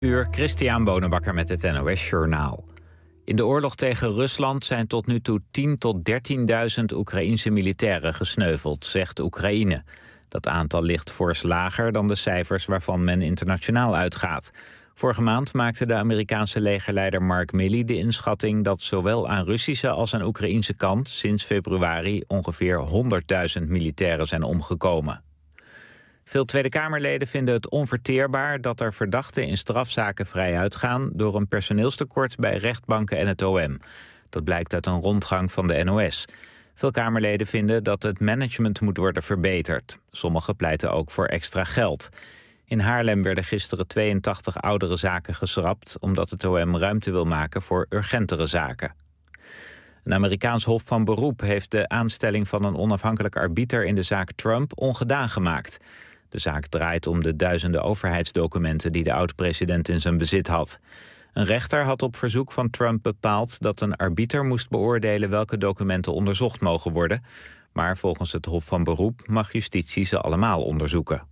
Christian Bonenbakker met het NOS Journaal. In de oorlog tegen Rusland zijn tot nu toe 10.000 tot 13.000 Oekraïense militairen gesneuveld, zegt Oekraïne. Dat aantal ligt fors lager dan de cijfers waarvan men internationaal uitgaat. Vorige maand maakte de Amerikaanse legerleider Mark Milley de inschatting dat zowel aan Russische als aan Oekraïense kant sinds februari ongeveer 100.000 militairen zijn omgekomen. Veel Tweede Kamerleden vinden het onverteerbaar dat er verdachten in strafzaken vrij uitgaan door een personeelstekort bij rechtbanken en het OM. Dat blijkt uit een rondgang van de NOS. Veel Kamerleden vinden dat het management moet worden verbeterd. Sommigen pleiten ook voor extra geld. In Haarlem werden gisteren 82 oudere zaken geschrapt omdat het OM ruimte wil maken voor urgentere zaken. Een Amerikaans hof van beroep heeft de aanstelling van een onafhankelijk arbiter in de zaak Trump ongedaan gemaakt. De zaak draait om de duizenden overheidsdocumenten die de oud-president in zijn bezit had. Een rechter had op verzoek van Trump bepaald dat een arbiter moest beoordelen welke documenten onderzocht mogen worden. Maar volgens het Hof van Beroep mag justitie ze allemaal onderzoeken.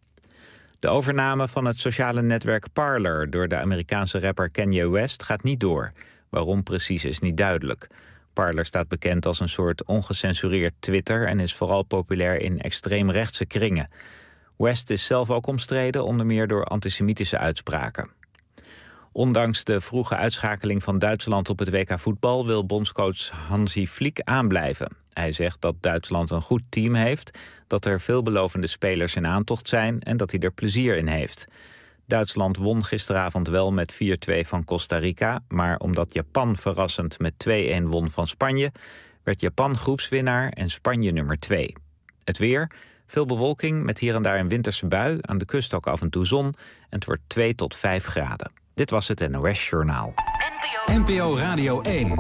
De overname van het sociale netwerk Parler door de Amerikaanse rapper Kanye West gaat niet door. Waarom precies is niet duidelijk. Parler staat bekend als een soort ongecensureerd Twitter en is vooral populair in extreemrechtse kringen. West is zelf ook omstreden, onder meer door antisemitische uitspraken. Ondanks de vroege uitschakeling van Duitsland op het WK voetbal wil bondscoach Hansi Flick aanblijven. Hij zegt dat Duitsland een goed team heeft, dat er veelbelovende spelers in aantocht zijn en dat hij er plezier in heeft. Duitsland won gisteravond wel met 4-2 van Costa Rica, maar omdat Japan verrassend met 2-1 won van Spanje, werd Japan groepswinnaar en Spanje nummer 2. Het weer. Veel bewolking met hier en daar een winterse bui. Aan de kust ook af en toe zon. En het wordt 2 tot 5 graden. Dit was het NOS Journaal. NPO Radio 1.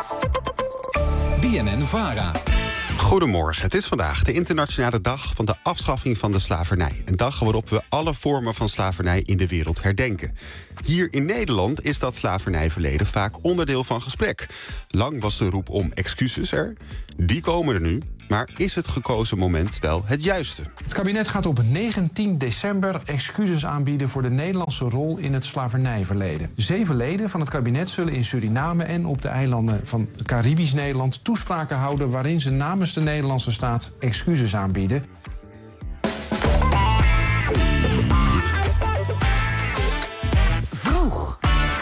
BNN-VARA. Goedemorgen, het is vandaag de internationale dag van de afschaffing van de slavernij. Een dag waarop we alle vormen van slavernij in de wereld herdenken. Hier in Nederland is dat slavernijverleden vaak onderdeel van gesprek. Lang was de roep om excuses er. Die komen er nu. Maar is het gekozen moment wel het juiste? Het kabinet gaat op 19 december excuses aanbieden voor de Nederlandse rol in het slavernijverleden. 7 leden van het kabinet zullen in Suriname en op de eilanden van Caribisch Nederland toespraken houden waarin ze namens de Nederlandse staat excuses aanbieden. Vroeg.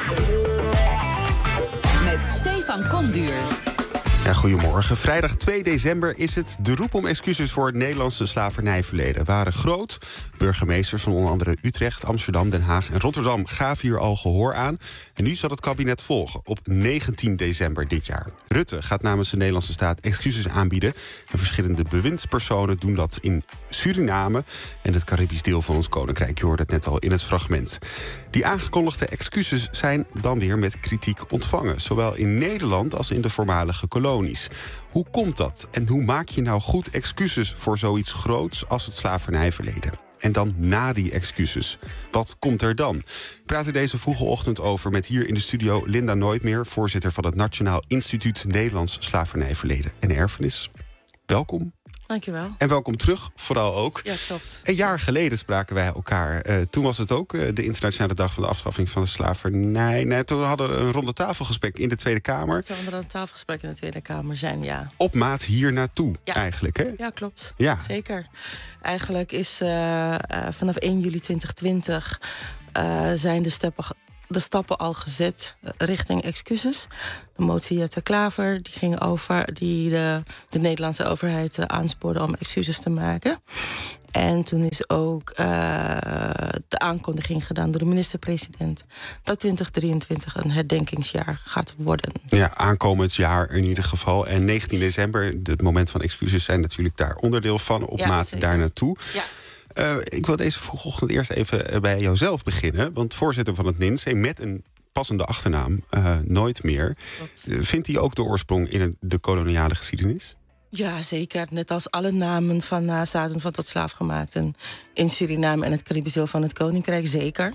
Met Stefan Komduur. Ja, goedemorgen. Vrijdag 2 december is het. De roep om excuses voor het Nederlandse slavernijverleden waren groot. Burgemeesters van onder andere Utrecht, Amsterdam, Den Haag en Rotterdam gaven hier al gehoor aan. En nu zal het kabinet volgen op 19 december dit jaar. Rutte gaat namens de Nederlandse staat excuses aanbieden. En verschillende bewindspersonen doen dat in Suriname en het Caribisch deel van ons koninkrijk. Je hoorde het net al in het fragment. Die aangekondigde excuses zijn dan weer met kritiek ontvangen. Zowel in Nederland als in de voormalige kolonies. Hoe komt dat? En hoe maak je nou goed excuses voor zoiets groots als het slavernijverleden? En dan na die excuses. Wat komt er dan? Ik praat er deze vroege ochtend over met hier in de studio Linda Nooitmeer, voorzitter van het Nationaal Instituut Nederlands Slavernijverleden en Erfenis. Welkom. Dankjewel. En welkom terug, vooral ook. Ja, klopt. Een jaar geleden spraken wij elkaar. Toen was het ook de internationale dag van de afschaffing van de slavernij. Nee, toen hadden we een ronde tafelgesprek in de Tweede Kamer. Zou er een tafelgesprek in de Tweede Kamer zijn, ja. Op maat hier naartoe, eigenlijk, hè? Ja, klopt. Ja. Zeker. Eigenlijk is vanaf 1 juli 2020 zijn de stappen al gezet richting excuses. De motie Jette Klaver die ging over die de Nederlandse overheid aanspoorde om excuses te maken. En toen is ook de aankondiging gedaan door de minister-president dat 2023 een herdenkingsjaar gaat worden. Ja, aankomend jaar in ieder geval. En 19 december, het moment van excuses, zijn natuurlijk daar onderdeel van. Op maat zeker. Daar naartoe. Ja. Ik wil deze vroegochtend eerst even bij jouzelf beginnen. Want voorzitter van het NINSE met een passende achternaam, Nooit meer. Vindt hij ook de oorsprong in de koloniale geschiedenis? Ja, zeker. Net als alle namen van nazaten van tot slaafgemaakten in Suriname en het Caribisch deel van het Koninkrijk, zeker.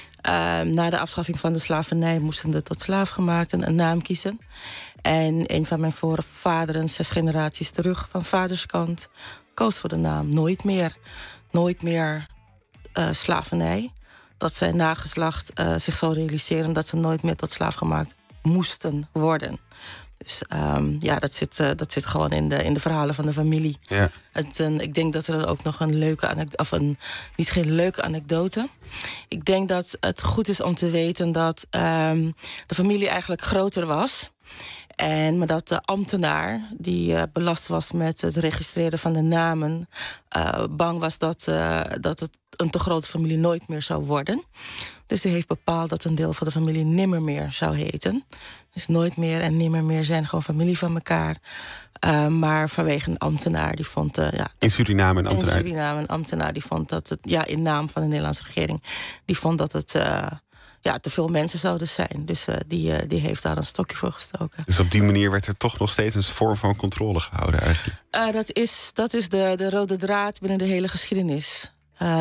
Na de afschaffing van de slavernij moesten de tot slaafgemaakten een naam kiezen. En een van mijn voorvaderen, 6 generaties terug van vaderskant, koos voor de naam Nooit meer. Nooit meer slavernij. dat zijn nageslacht zich zou realiseren dat ze nooit meer tot slaaf gemaakt moesten worden. Dus dat zit gewoon in de verhalen van de familie. Ja. Ik denk dat er ook nog een leuke niet geen leuke anekdote. Ik denk dat het goed is om te weten dat de familie eigenlijk groter was. Maar dat de ambtenaar die belast was met het registreren van de namen bang was dat het een te grote familie nooit meer zou worden. Dus die heeft bepaald dat een deel van de familie Nimmermeer zou heten. Dus Nooit meer en Nimmermeer zijn gewoon familie van elkaar. Maar vanwege een ambtenaar die vond... in Suriname een ambtenaar? In Suriname een ambtenaar die vond dat het... in naam van de Nederlandse regering... die vond dat het te veel mensen zouden zijn. Dus die heeft daar een stokje voor gestoken. Dus op die manier werd er toch nog steeds een vorm van controle gehouden eigenlijk? Dat is de rode draad binnen de hele geschiedenis.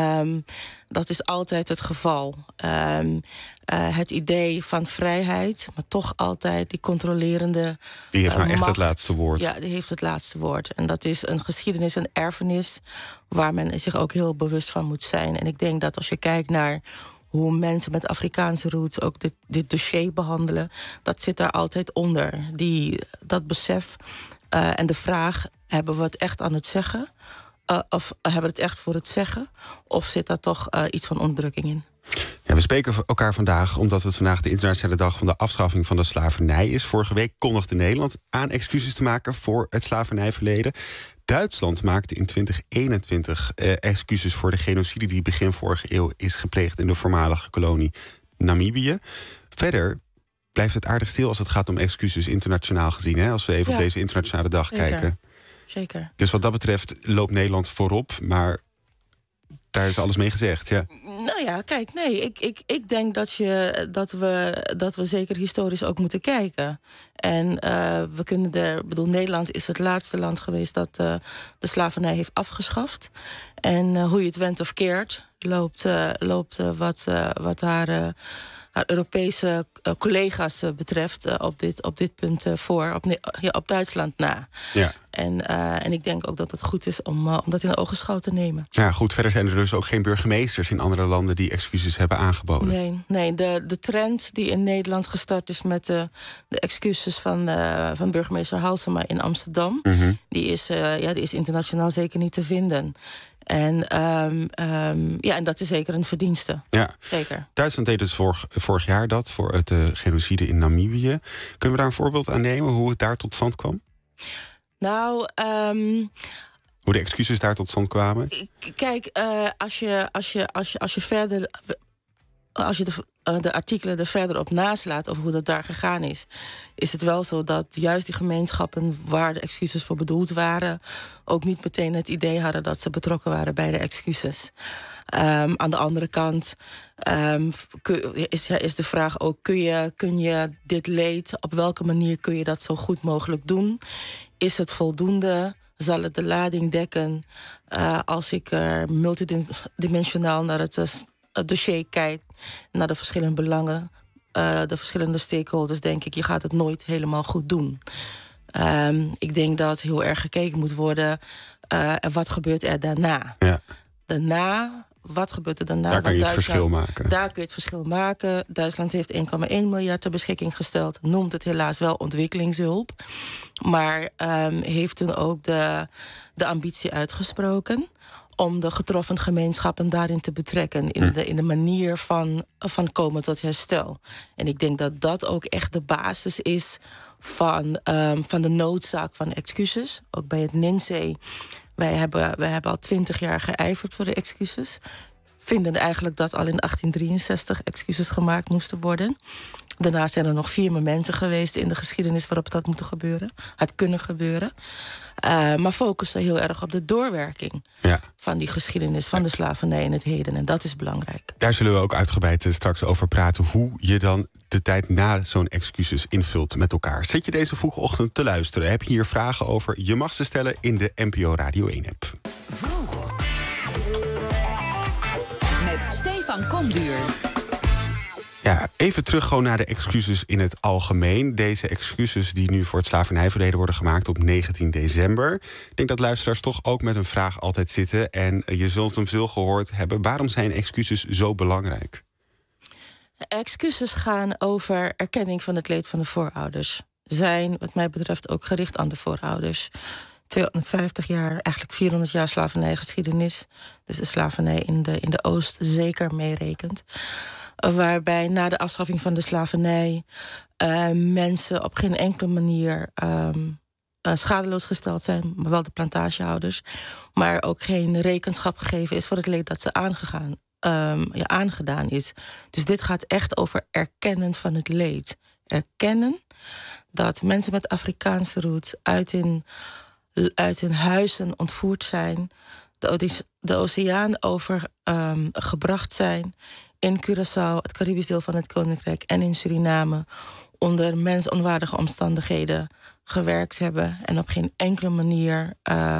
Dat is altijd het geval. Het idee van vrijheid, maar toch altijd die controlerende die heeft nou echt macht. het laatste woord. Ja, die heeft het laatste woord. En dat is een geschiedenis, een erfenis... waar men zich ook heel bewust van moet zijn. En ik denk dat als je kijkt naar hoe mensen met Afrikaanse roots ook dit dossier behandelen... dat zit daar altijd onder. Dat besef en de vraag, hebben we het echt aan het zeggen... of hebben we het echt voor het zeggen? Of zit daar toch iets van onderdrukking in? Ja, we spreken elkaar vandaag omdat het vandaag de internationale dag van de afschaffing van de slavernij is. Vorige week kondigde Nederland aan excuses te maken voor het slavernijverleden. Duitsland maakte in 2021 excuses voor de genocide die begin vorige eeuw is gepleegd in de voormalige kolonie Namibië. Verder blijft het aardig stil als het gaat om excuses internationaal gezien. Hè? Als we even op deze internationale dag kijken. Zeker. Dus wat dat betreft loopt Nederland voorop, maar daar is alles mee gezegd, ja. Nou ja, kijk, nee, ik denk dat we zeker historisch ook moeten kijken. En we kunnen Nederland is het laatste land geweest dat de slavernij heeft afgeschaft. En hoe je het went of keert, loopt wat haar Europese collega's betreft op dit punt op Duitsland na. Ja. En ik denk ook dat het goed is om dat in de ogenschouw te nemen. Ja, goed. Verder zijn er dus ook geen burgemeesters in andere landen die excuses hebben aangeboden. Nee. De trend die in Nederland gestart is met de excuses van burgemeester Halsema in Amsterdam, die is internationaal zeker niet te vinden. En dat is zeker een verdienste. Ja. Zeker. Duitsland deed dus vorig jaar dat voor het genocide in Namibië. Kunnen we daar een voorbeeld aan nemen hoe het daar tot stand kwam? Nou, hoe de excuses daar tot stand kwamen? Kijk, als je verder, als je de artikelen er verder op naslaat over hoe dat daar gegaan is het wel zo dat juist die gemeenschappen waar de excuses voor bedoeld waren ook niet meteen het idee hadden dat ze betrokken waren bij de excuses. Aan de andere kant is de vraag ook, kun je dit leed, op welke manier kun je dat zo goed mogelijk doen? Is het voldoende? Zal het de lading dekken? Als ik er multidimensionaal naar het dossier kijk, naar de verschillende belangen, de verschillende stakeholders, denk ik, je gaat het nooit helemaal goed doen. Ik denk dat heel erg gekeken moet worden, en wat gebeurt er daarna? Ja. Wat gebeurt er daarna? Daar kan je het verschil maken. Daar kun je het verschil maken. Duitsland heeft 1,1 miljard ter beschikking gesteld. Noemt het helaas wel ontwikkelingshulp. Maar heeft toen ook de ambitie uitgesproken om de getroffen gemeenschappen daarin te betrekken, in de manier van komen tot herstel. En ik denk dat dat ook echt de basis is van de noodzaak van excuses. Ook bij het NINSE. Wij hebben al 20 jaar geijverd voor de excuses. Vinden eigenlijk dat al in 1863 excuses gemaakt moesten worden. Daarna zijn er nog 4 momenten geweest in de geschiedenis waarop dat moet gebeuren. Het kunnen gebeuren. Maar focussen heel erg op de doorwerking van die geschiedenis, van de slavernij in het heden. En dat is belangrijk. Daar zullen we ook uitgebreid straks over praten, hoe je dan de tijd na zo'n excuses invult met elkaar. Zit je deze vroege ochtend te luisteren? Heb je hier vragen over? Je mag ze stellen in de NPO Radio 1-app. Vroeg. Met Stefan Komduur. Ja, even terug gewoon naar de excuses in het algemeen. Deze excuses die nu voor het slavernijverleden worden gemaakt op 19 december. Ik denk dat luisteraars toch ook met een vraag altijd zitten. En je zult hem veel gehoord hebben. Waarom zijn excuses zo belangrijk? Excuses gaan over erkenning van het leed van de voorouders. Zijn, wat mij betreft, ook gericht aan de voorouders. 250 jaar, eigenlijk 400 jaar slavernijgeschiedenis. Dus de slavernij in de Oost zeker meerekent. Waarbij na de afschaffing van de slavernij mensen op geen enkele manier schadeloos gesteld zijn, maar wel de plantagehouders. Maar ook geen rekenschap gegeven is voor het leed dat ze aangedaan is. Dus dit gaat echt over erkennen van het leed. Erkennen dat mensen met Afrikaanse roots uit hun huizen ontvoerd zijn, de oceaan over gebracht zijn, in Curaçao, het Caribisch deel van het Koninkrijk, en in Suriname onder mensonwaardige omstandigheden gewerkt hebben en op geen enkele manier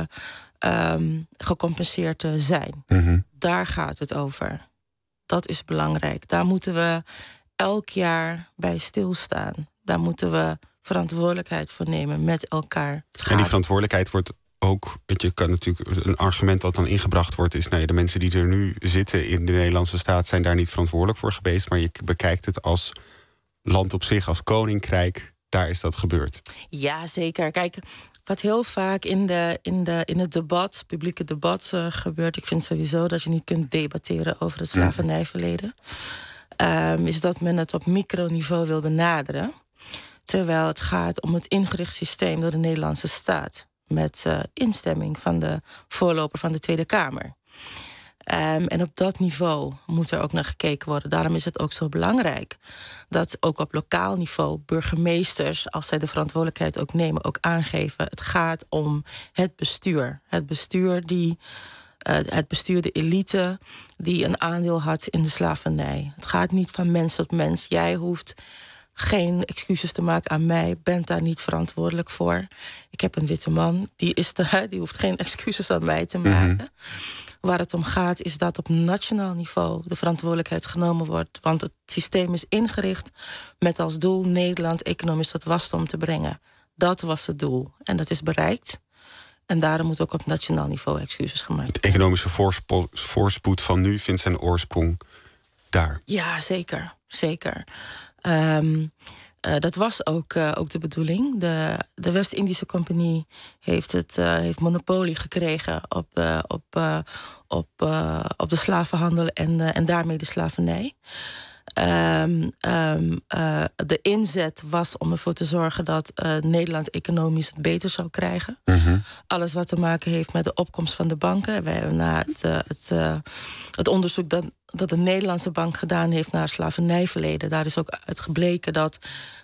gecompenseerd zijn. Mm-hmm. Daar gaat het over. Dat is belangrijk. Daar moeten we elk jaar bij stilstaan. Daar moeten we verantwoordelijkheid voor nemen met elkaar. En die verantwoordelijkheid wordt ook, je kan natuurlijk, een argument dat dan ingebracht wordt is, de mensen die er nu zitten in de Nederlandse staat zijn daar niet verantwoordelijk voor geweest, maar je bekijkt het als land op zich, als koninkrijk, daar is dat gebeurd. Ja, zeker. Kijk, wat heel vaak in het debat, publieke debat gebeurt, ik vind sowieso dat je niet kunt debatteren over het slavernijverleden, is dat men het op microniveau wil benaderen, terwijl het gaat om het ingericht systeem door de Nederlandse staat, met instemming van de voorloper van de Tweede Kamer. En op dat niveau moet er ook naar gekeken worden. Daarom is het ook zo belangrijk dat ook op lokaal niveau burgemeesters, als zij de verantwoordelijkheid ook nemen, ook aangeven. Het gaat om het bestuur. Het bestuur, de elite die een aandeel had in de slavernij. Het gaat niet van mens tot mens. Jij hoeft geen excuses te maken aan mij, bent daar niet verantwoordelijk voor. Ik heb een witte man, die hoeft geen excuses aan mij te maken. Mm-hmm. Waar het om gaat is dat op nationaal niveau de verantwoordelijkheid genomen wordt. Want het systeem is ingericht met als doel Nederland economisch tot wasdom te brengen. Dat was het doel. En dat is bereikt. En daarom moet ook op nationaal niveau excuses gemaakt worden. De economische voorspoed van nu vindt zijn oorsprong daar. Ja, zeker. Zeker. Dat was ook de bedoeling. De West-Indische Compagnie heeft monopolie gekregen op de slavenhandel en daarmee de slavernij. De inzet was om ervoor te zorgen dat Nederland economisch het beter zou krijgen. Mm-hmm. Alles wat te maken heeft met de opkomst van de banken. We hebben na het onderzoek dat de Nederlandse bank gedaan heeft naar het slavernijverleden, daar is ook uit gebleken dat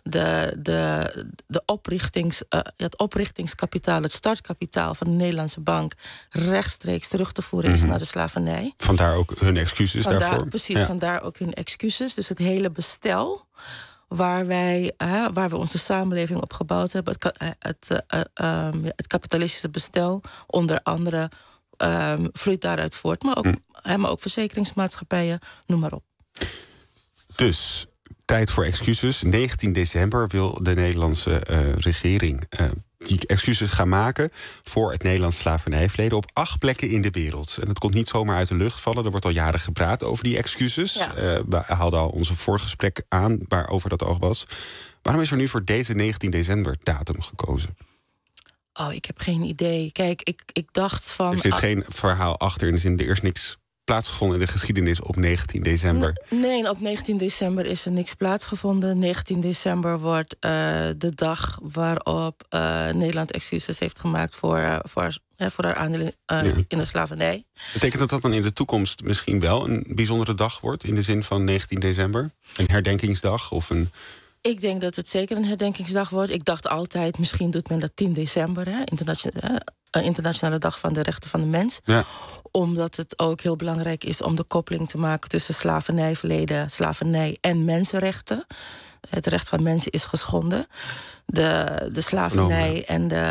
het oprichtingskapitaal, het startkapitaal van de Nederlandse bank rechtstreeks terug te voeren is naar de slavernij. Vandaar ook hun excuses daarvoor. Precies, ja. Vandaar ook hun excuses. Dus het hele bestel waar we onze samenleving op gebouwd hebben, het kapitalistische bestel, onder andere, vloeit daaruit voort. Maar ook verzekeringsmaatschappijen, noem maar op. Dus tijd voor excuses. 19 december wil de Nederlandse regering die excuses gaan maken voor het Nederlands slavernijverleden op 8 plekken in de wereld. En dat komt niet zomaar uit de lucht vallen. Er wordt al jaren gepraat over die excuses. Ja. We haalden al onze voorgesprek aan waarover dat oog was. Waarom is er nu voor deze 19 december datum gekozen? Oh, ik heb geen idee. Kijk, ik dacht van... Er zit geen verhaal achter in de zin, er is niks plaatsgevonden in de geschiedenis op 19 december. Nee, op 19 december is er niks plaatsgevonden. 19 december wordt de dag waarop Nederland excuses heeft gemaakt voor haar aandeel in de slavernij. Betekent dat dan in de toekomst misschien wel een bijzondere dag wordt, in de zin van 19 december? Een herdenkingsdag of een... Ik denk dat het zeker een herdenkingsdag wordt. Ik dacht altijd, misschien doet men dat 10 december, Internationale Dag van de Rechten van de Mens. Ja. Omdat het ook heel belangrijk is om de koppeling te maken tussen slavernijverleden, slavernij en mensenrechten. Het recht van mensen is geschonden. De slavernij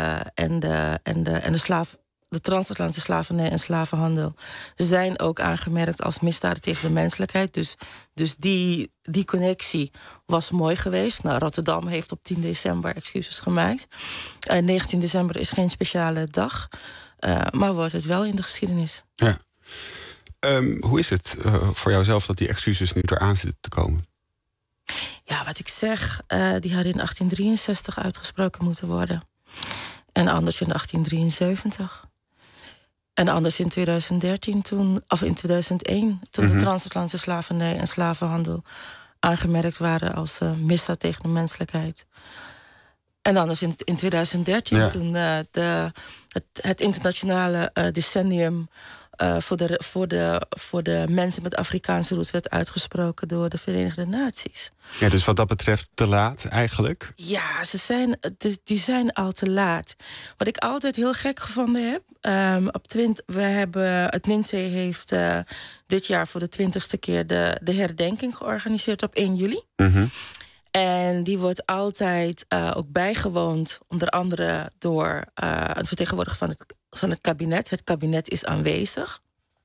de transatlantische slavernij en slavenhandel zijn ook aangemerkt als misdaden tegen de menselijkheid. Dus die connectie was mooi geweest. Nou, Rotterdam heeft op 10 december excuses gemaakt. 19 december is geen speciale dag, maar wordt het wel in de geschiedenis. Ja. Hoe is het voor jou zelf dat die excuses nu eraan zitten te komen? wat ik zeg, die hadden in 1863 uitgesproken moeten worden. En anders in 1873. En anders in 2013 in 2001... toen de transatlantische slavernij en slavenhandel aangemerkt waren als misdaad tegen de menselijkheid. En anders in 2013 toen het internationale decennium voor de mensen met Afrikaanse roots werd uitgesproken door de Verenigde Naties. Ja, dus wat dat betreft te laat eigenlijk? Ja, die zijn al te laat. Wat ik altijd heel gek gevonden heb... het NINSE heeft dit jaar voor de 20ste keer de herdenking georganiseerd op 1 juli. Mm-hmm. En die wordt altijd ook bijgewoond, onder andere door een vertegenwoordiger van het kabinet. Het kabinet is aanwezig.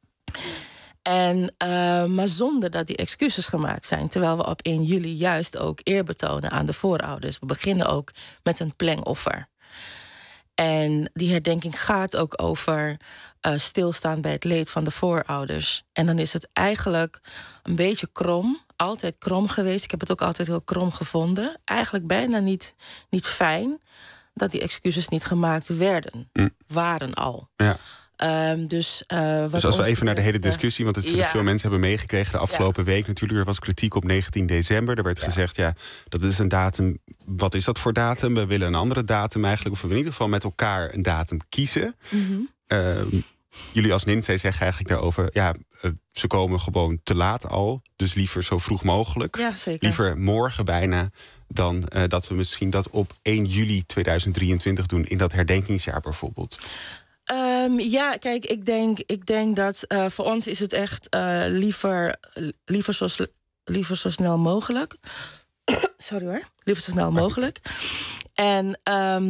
Maar zonder dat die excuses gemaakt zijn. Terwijl we op 1 juli juist ook eer betonen aan de voorouders. We beginnen ook met een plengoffer. En die herdenking gaat ook over stilstaan bij het leed van de voorouders. En dan is het eigenlijk een beetje krom. Altijd krom geweest. Ik heb het ook altijd heel krom gevonden. Eigenlijk bijna niet fijn dat die excuses niet gemaakt waren al. Ja. Dus als we even naar de hele discussie... want het zullen veel mensen hebben meegekregen de afgelopen week. Natuurlijk, er was kritiek op 19 december. Er werd gezegd, dat is een datum. Wat is dat voor datum? We willen een andere datum eigenlijk. Of we in ieder geval met elkaar een datum kiezen. Mm-hmm. Jullie als NINSE zeggen eigenlijk daarover... ze komen gewoon te laat al. Dus liever zo vroeg mogelijk. Ja, zeker. Liever morgen bijna... dan dat we misschien dat op 1 juli 2023 doen... in dat herdenkingsjaar bijvoorbeeld. Kijk, ik denk dat voor ons is het echt liever zo snel mogelijk. Sorry hoor. Liever zo snel mogelijk. En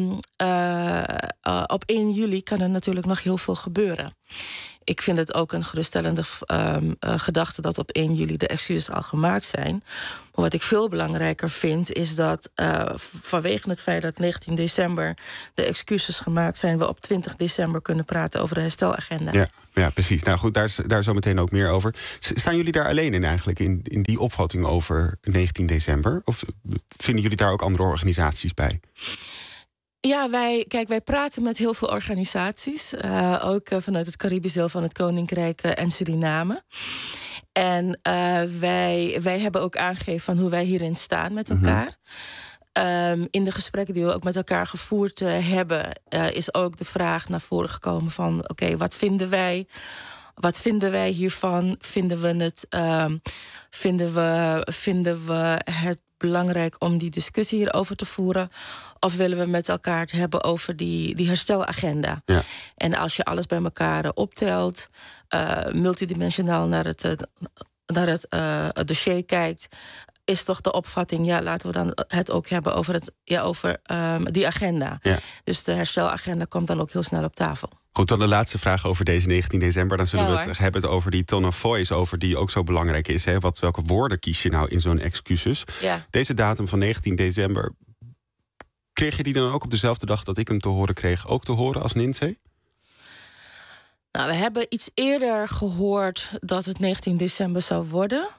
op 1 juli kan er natuurlijk nog heel veel gebeuren. Ik vind het ook een geruststellende gedachte dat op 1 juli de excuses al gemaakt zijn. Maar wat ik veel belangrijker vind is dat vanwege het feit dat 19 december de excuses gemaakt zijn, we op 20 december kunnen praten over de herstelagenda. Ja, precies. Nou goed, daar zo meteen ook meer over. Staan jullie daar alleen in eigenlijk, in die opvatting over 19 december? Of vinden jullie daar ook andere organisaties bij? Ja, wij praten met heel veel organisaties. Ook vanuit het Caribisch deel van het Koninkrijk en Suriname. En wij hebben ook aangegeven van hoe wij hierin staan met elkaar. In de gesprekken die we ook met elkaar gevoerd hebben... is ook de vraag naar voren gekomen van... oké, wat vinden wij? Wat vinden wij hiervan? Vinden we het belangrijk om die discussie hierover te voeren? Of willen we met elkaar het hebben over die herstelagenda? Ja. En als je alles bij elkaar optelt, multidimensionaal naar het dossier kijkt, is toch de opvatting, laten we dan het ook hebben over die agenda. Ja. Dus de herstelagenda komt dan ook heel snel op tafel. Goed, dan de laatste vraag over deze 19 december. Dan zullen we het hebben over die tone of voice, over die ook zo belangrijk is. Hè? Welke woorden kies je nou in zo'n excuses? Ja. Deze datum van 19 december, kreeg je die dan ook op dezelfde dag dat ik hem te horen kreeg, ook te horen als NINSE? Nou, we hebben iets eerder gehoord dat het 19 december zou worden.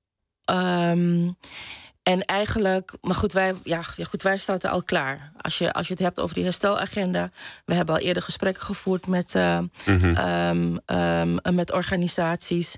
En eigenlijk, maar goed, wij staan al klaar. Als je het hebt over die herstelagenda, we hebben al eerder gesprekken gevoerd met organisaties.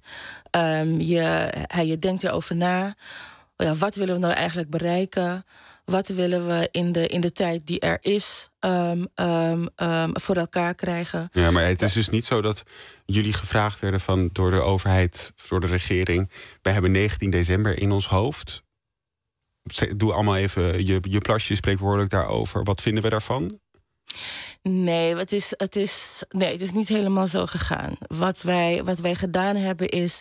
Je denkt erover na. Wat willen we nou eigenlijk bereiken? Wat willen we in de tijd die er is voor elkaar krijgen? Ja, maar het is dus niet zo dat jullie gevraagd werden door de overheid, door de regering. Wij hebben 19 december in ons hoofd. Doe allemaal even je plasje spreekwoordelijk daarover. Wat vinden we daarvan? Nee, het is niet helemaal zo gegaan. Wat wij gedaan hebben is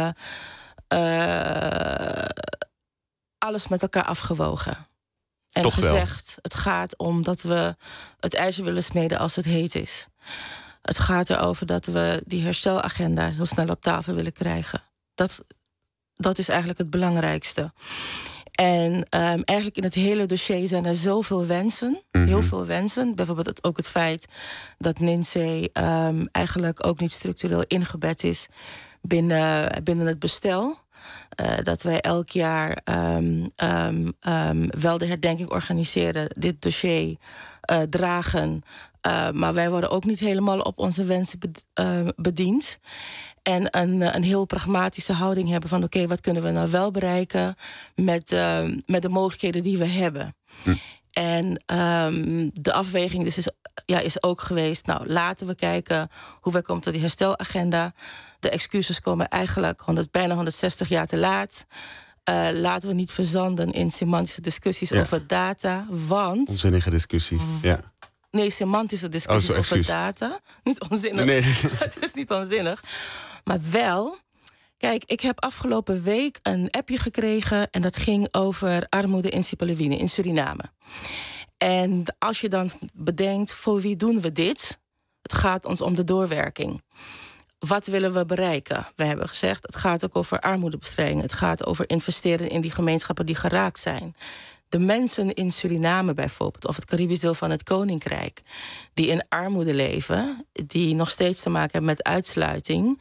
alles met elkaar afgewogen. En toch gezegd, wel. Het gaat om dat we het ijzer willen smeden als het heet is. Het gaat erover dat we die herstelagenda heel snel op tafel willen krijgen. Dat is eigenlijk het belangrijkste. En eigenlijk in het hele dossier zijn er zoveel wensen. Mm-hmm. Heel veel wensen. Bijvoorbeeld ook het feit dat NINSE eigenlijk ook niet structureel ingebed is binnen het bestel. dat wij elk jaar wel de herdenking organiseren, dit dossier dragen. Maar wij worden ook niet helemaal op onze wensen bediend. En een heel pragmatische houding hebben van oké, wat kunnen we nou wel bereiken met de mogelijkheden die we hebben. En de afweging dus is ook geweest, nou, laten we kijken hoe wij komen tot die herstelagenda. De excuses komen eigenlijk bijna 160 jaar te laat. Laten we niet verzanden in semantische discussies over data, want... Onzinnige discussie, ja. Nee, semantische discussies over data. Niet onzinnig. Nee. Het is niet onzinnig. Maar wel... Kijk, ik heb afgelopen week een appje gekregen en dat ging over armoede in Sipaliwini in Suriname. En als je dan bedenkt, voor wie doen we dit? Het gaat ons om de doorwerking. Wat willen we bereiken? We hebben gezegd, het gaat ook over armoedebestrijding. Het gaat over investeren in die gemeenschappen die geraakt zijn. De mensen in Suriname bijvoorbeeld, of het Caribisch deel van het Koninkrijk, die in armoede leven, die nog steeds te maken hebben met uitsluiting,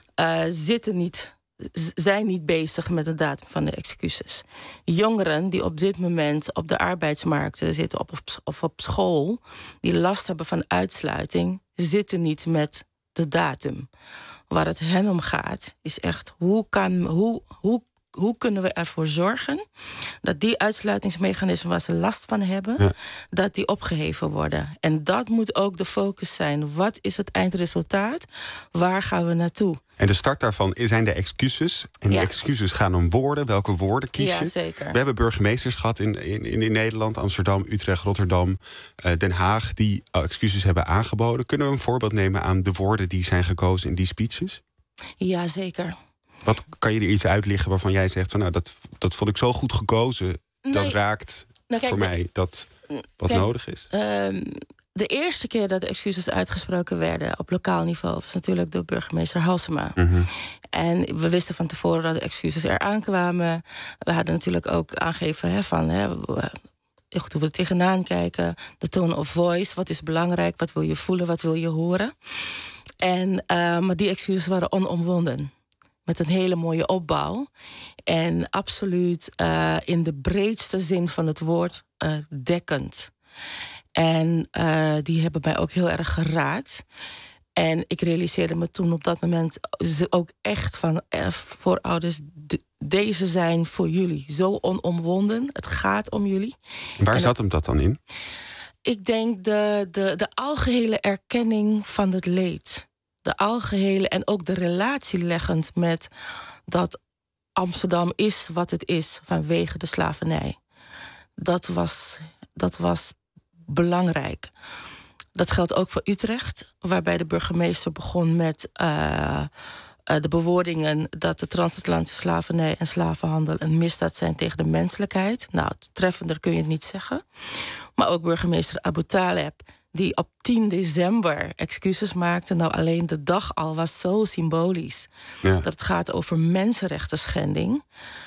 zijn niet bezig met de datum van de excuses. Jongeren die op dit moment op de arbeidsmarkt zitten of op school, die last hebben van uitsluiting, zitten niet met de datum. Waar het hen om gaat, is echt hoe kunnen we ervoor zorgen dat die uitsluitingsmechanismen waar ze last van hebben, dat die opgeheven worden. En dat moet ook de focus zijn. Wat is het eindresultaat? Waar gaan we naartoe? En de start daarvan zijn de excuses. En die excuses gaan om woorden. Welke woorden kies je? Ja, zeker. We hebben burgemeesters gehad in Nederland, Amsterdam, Utrecht, Rotterdam, Den Haag, die excuses hebben aangeboden. Kunnen we een voorbeeld nemen aan de woorden die zijn gekozen in die speeches? Ja, zeker. Wat kan je er iets uitleggen waarvan jij zegt van nou, dat vond ik zo goed gekozen. Dat raakt voor mij dat wat nodig is. De eerste keer dat de excuses uitgesproken werden op lokaal niveau was natuurlijk door burgemeester Halsema. En we wisten van tevoren dat de excuses eraan kwamen. We hadden natuurlijk ook aangegeven hoe we er tegenaan kijken. De tone of voice, wat is belangrijk, wat wil je voelen, wat wil je horen. Maar die excuses waren onomwonden. Met een hele mooie opbouw. En absoluut in de breedste zin van het woord dekkend. En die hebben mij ook heel erg geraakt. En ik realiseerde me toen op dat moment ook echt van voorouders, deze zijn voor jullie zo onomwonden. Het gaat om jullie. Waar zat hem dat dan in? Ik denk de algehele erkenning van het leed. De algehele en ook de relatie leggend met dat Amsterdam is wat het is vanwege de slavernij. Dat was belangrijk. Dat geldt ook voor Utrecht, waarbij de burgemeester begon met de bewoordingen dat de transatlantische slavernij en slavenhandel een misdaad zijn tegen de menselijkheid. Nou, treffender kun je het niet zeggen. Maar ook burgemeester Abu Taleb, die op 10 december excuses maakte. Nou, alleen de dag al was zo symbolisch. Ja. Dat het gaat over mensenrechten schending.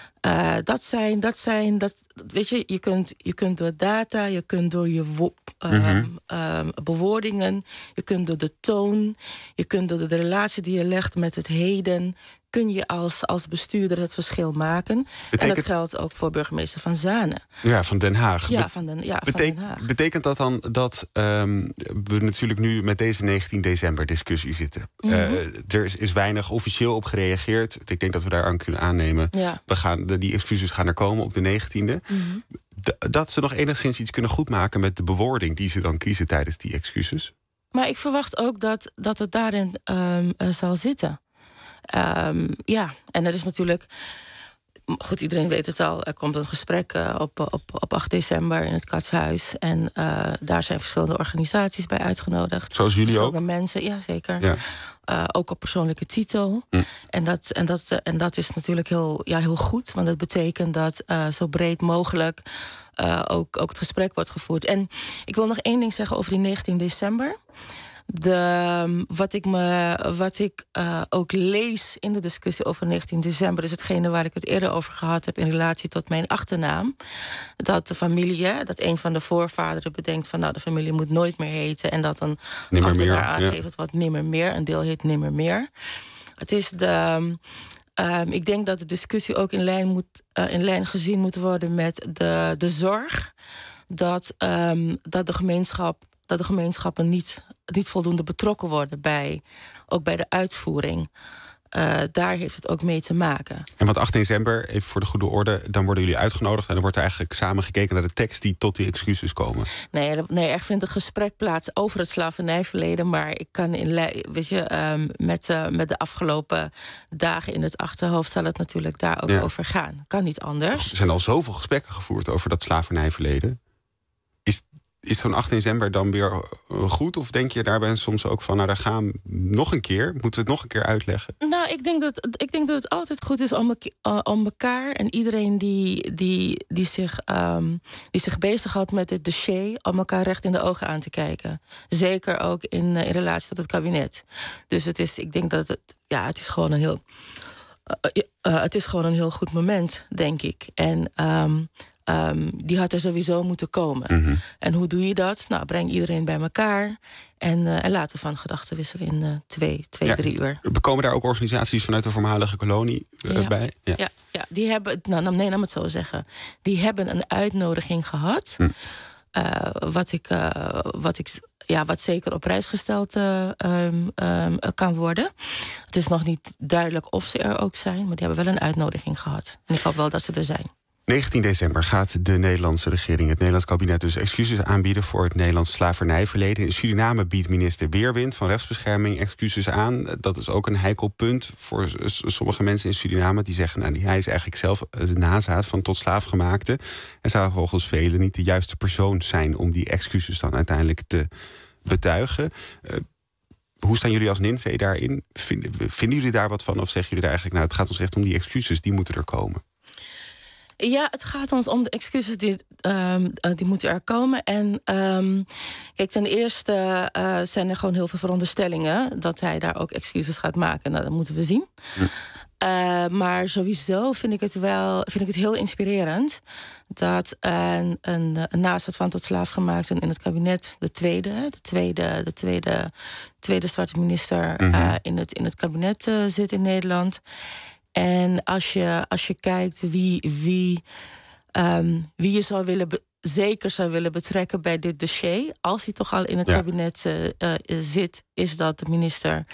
Weet je, je kunt door data, je kunt door je bewoordingen, je kunt door de toon, je kunt door de relatie die je legt met het heden, kun je als bestuurder het verschil maken. En dat geldt ook voor burgemeester Van Zanen. Ja, van Den Haag. Van Den Haag. Betekent dat dan dat we natuurlijk nu met deze 19 december discussie zitten? Er is weinig officieel op gereageerd. Ik denk dat we daaraan kunnen aannemen. Ja. Die excuses gaan er komen op de 19e. Dat ze nog enigszins iets kunnen goedmaken met de bewoording die ze dan kiezen tijdens die excuses. Maar ik verwacht ook dat het daarin zal zitten. En er is natuurlijk... Goed, iedereen weet het al. Er komt een gesprek op 8 december in het Katshuis. En daar zijn verschillende organisaties bij uitgenodigd. Zoals jullie ook? Verschillende mensen, ja zeker. Ja. Ook op persoonlijke titel. En dat is natuurlijk heel goed. Want dat betekent dat zo breed mogelijk ook het gesprek wordt gevoerd. En ik wil nog één ding zeggen over die 19 december. Wat ik ook lees in de discussie over 19 december... is hetgene waar ik het eerder over gehad heb in relatie tot mijn achternaam. Dat de familie, dat een van de voorvaderen bedenkt van... nou, de familie moet nooit meer heten. En dat een ambtenaar aangeeft het wat nimmer meer. Een deel heet nimmer meer. Het is Ik denk dat de discussie ook in lijn gezien moet worden met de zorg dat de gemeenschappen niet voldoende betrokken worden ook bij de uitvoering. Daar heeft het ook mee te maken. En want 8 december, even voor de goede orde, dan worden jullie uitgenodigd en dan wordt er eigenlijk samen gekeken naar de tekst die tot die excuses komen. Nee, er vindt een gesprek plaats over het slavernijverleden, maar ik kan met de afgelopen dagen in het achterhoofd zal het natuurlijk daar ook over gaan. Kan niet anders. Er zijn al zoveel gesprekken gevoerd over dat slavernijverleden. Is zo'n 8 december dan weer goed? Of denk je daarbij soms ook van, daar gaan we nog een keer? Moeten we het nog een keer uitleggen? Nou, ik denk dat het altijd goed is om elkaar en iedereen die zich bezighoudt met dit dossier, om elkaar recht in de ogen aan te kijken. Zeker ook in relatie tot het kabinet. Dus ik denk dat het is gewoon een heel goed moment, denk ik. En die had er sowieso moeten komen. Mm-hmm. En hoe doe je dat? Nou, breng iedereen bij elkaar en laten van gedachten wisselen in 3 uur. Bekomen daar ook organisaties vanuit de voormalige kolonie bij? Ja, die hebben, laat me het zo zeggen. Die hebben een uitnodiging gehad. Wat zeker op prijs gesteld kan worden. Het is nog niet duidelijk of ze er ook zijn, maar die hebben wel een uitnodiging gehad. En ik hoop wel dat ze er zijn. 19 december gaat de Nederlandse regering, het Nederlands kabinet, dus excuses aanbieden voor het Nederlands slavernijverleden. In Suriname biedt minister Weerwind van Rechtsbescherming excuses aan. Dat is ook een heikel punt voor sommige mensen in Suriname. Die zeggen, hij is eigenlijk zelf de nazaat van tot slaafgemaakte. En zou volgens velen niet de juiste persoon zijn om die excuses dan uiteindelijk te betuigen. Hoe staan jullie als NINSE daarin? Vinden jullie daar wat van? Of zeggen jullie daar eigenlijk, het gaat ons echt om die excuses, die moeten er komen? Ja, het gaat ons om de excuses die moeten er komen. En kijk, ten eerste zijn er gewoon heel veel veronderstellingen dat hij daar ook excuses gaat maken. Nou, dat moeten we zien. Maar sowieso vind ik het heel inspirerend dat een nazaat van tot slaafgemaakten in het kabinet, de tweede zwarte minister in het kabinet zit in Nederland. En als je kijkt wie je zeker zou willen betrekken bij dit dossier, als hij toch al in het kabinet zit, is dat de minister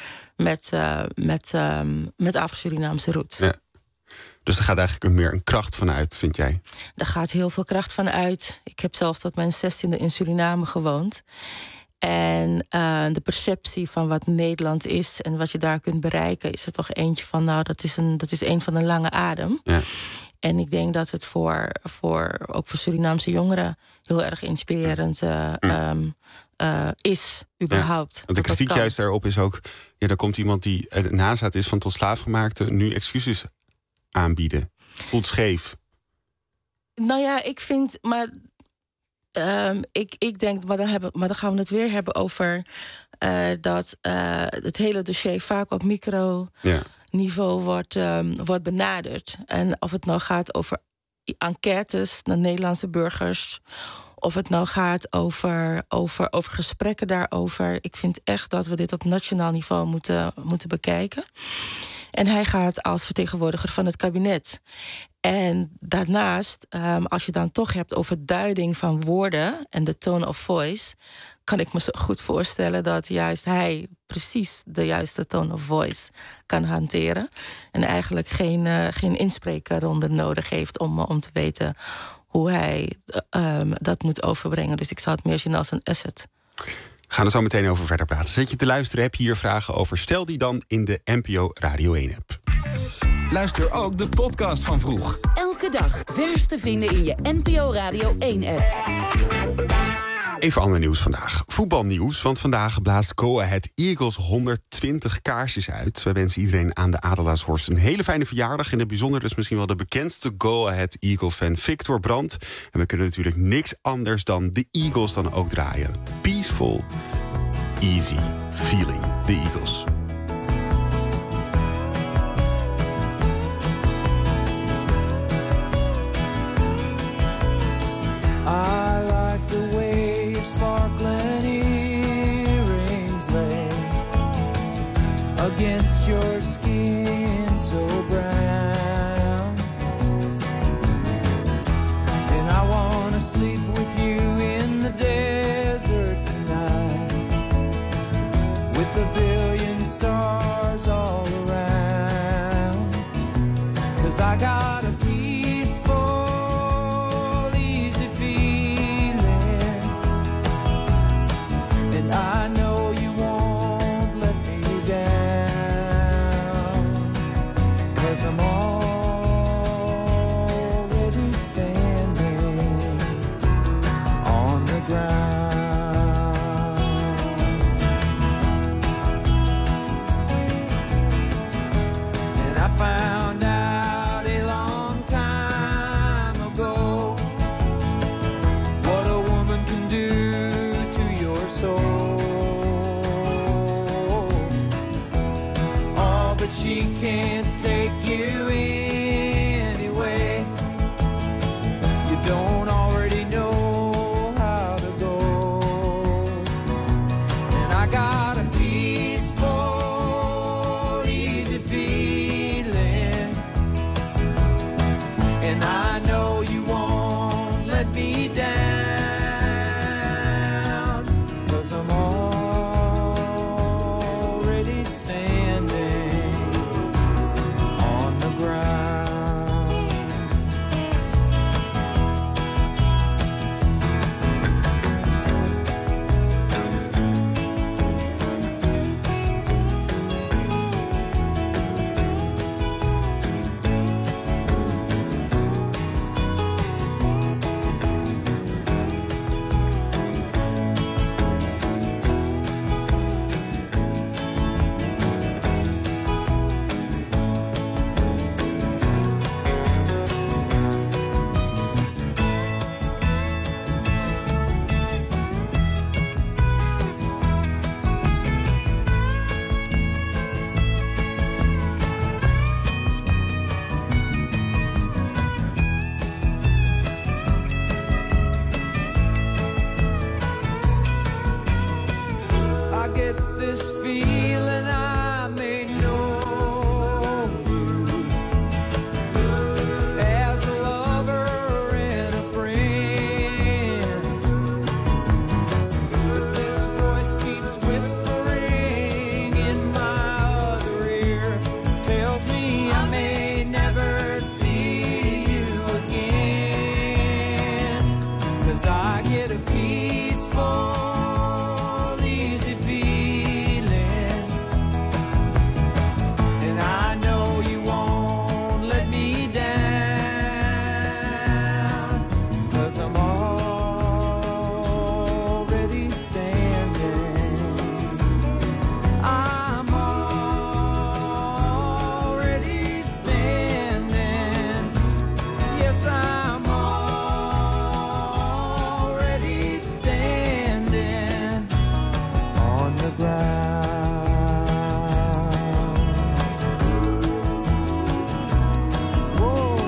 met Afro-Surinaamse roots. Ja. Dus er gaat eigenlijk meer een kracht van uit, vind jij? Er gaat heel veel kracht van uit. Ik heb zelf tot mijn 16e in Suriname gewoond. En de perceptie van wat Nederland is en wat je daar kunt bereiken, is er toch eentje van, dat is een van een lange adem. Ja. En ik denk dat het ook voor Surinaamse jongeren heel erg inspirerend is, überhaupt. Ja, want de kritiek juist daarop is ook, er komt iemand die nazaat is van tot slaafgemaakte, nu excuses aanbieden. Voelt scheef. Nou ja, ik vind, maar ik denk, maar dan gaan we het weer hebben over dat het hele dossier vaak op microniveau wordt benaderd. En of het nou gaat over enquêtes naar Nederlandse burgers, of het nou gaat over gesprekken daarover. Ik vind echt dat we dit op nationaal niveau moeten bekijken. En hij gaat als vertegenwoordiger van het kabinet. En daarnaast, als je dan toch hebt over duiding van woorden en de tone of voice, kan ik me zo goed voorstellen dat juist hij precies de juiste tone of voice kan hanteren. En eigenlijk geen inspreekronde nodig heeft om te weten hoe hij dat moet overbrengen. Dus ik zou het meer zien als een asset. We gaan er zo meteen over verder praten. Zet je te luisteren, heb je hier vragen over? Stel die dan in de NPO Radio 1-app. Luister ook de podcast van Vroeg. Elke dag vers te vinden in je NPO Radio 1-app. Even ander nieuws vandaag. Voetbalnieuws, want vandaag blaast Go Ahead Eagles 120 kaarsjes uit. We wensen iedereen aan de Adelaarshorst een hele fijne verjaardag. In het bijzonder dus misschien wel de bekendste Go Ahead Eagle-fan Victor Brandt. En we kunnen natuurlijk niks anders dan de Eagles dan ook draaien. Peaceful, easy feeling. De Eagles. I like the way your sparkling earrings lay against your skin so brown. I wanna sleep with you in the desert tonight, with a billion stars all around. 'Cause I got a peaceful, easy feeling, and I know you won't let me down. 'Cause I'm already standing on the ground. And I found out a long time ago what a woman can do to your soul. Oh, but she can't take you anyway. You don't already know how to go. And I got a peaceful, easy feeling, and I know you won't let me down. 'Cause I'm already standing on the ground. I get this feeling I may know you as a lover and a friend. But this voice keeps whispering in my other ear, tells me I may never see you again. 'Cause I get a peaceful, easy feeling, and I know you won't let me down. 'Cause I'm already standing. I'm already standing. Yes, I'm already standing on the ground. Whoa.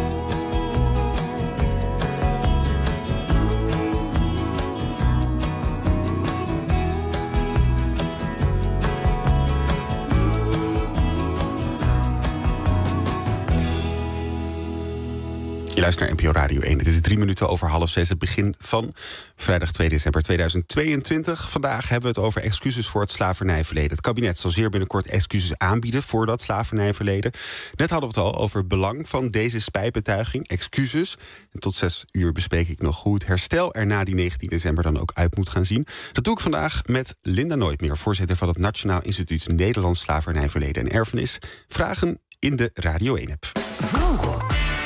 Je luistert naar NPO Radio 1. Het is 3 minuten over 5:30, het begin van vrijdag 2 december 2022. Vandaag hebben we het over excuses voor het slavernijverleden. Het kabinet zal zeer binnenkort excuses aanbieden voor dat slavernijverleden. Net hadden we het al over het belang van deze spijtbetuiging, excuses. En tot 6 uur bespreek ik nog hoe het herstel er na die 19 december dan ook uit moet gaan zien. Dat doe ik vandaag met Linda Nooitmeer, voorzitter van het Nationaal Instituut Nederlands Slavernijverleden en Erfenis. Vragen in de Radio 1-app. Vroeg.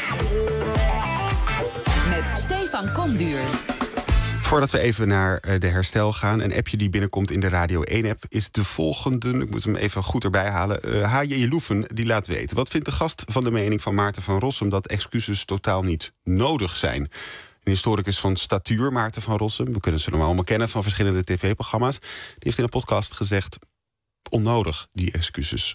Met Stefan Komduur. Voordat we even naar de herstel gaan, een appje die binnenkomt in de Radio 1-app is de volgende. Ik moet hem even goed erbij halen. H.J. Loeven die laat weten. Wat vindt de gast van de mening van Maarten van Rossum dat excuses totaal niet nodig zijn? Een historicus van statuur, Maarten van Rossum. We kunnen ze normaal allemaal kennen van verschillende tv-programma's. Die heeft in een podcast gezegd, onnodig, die excuses.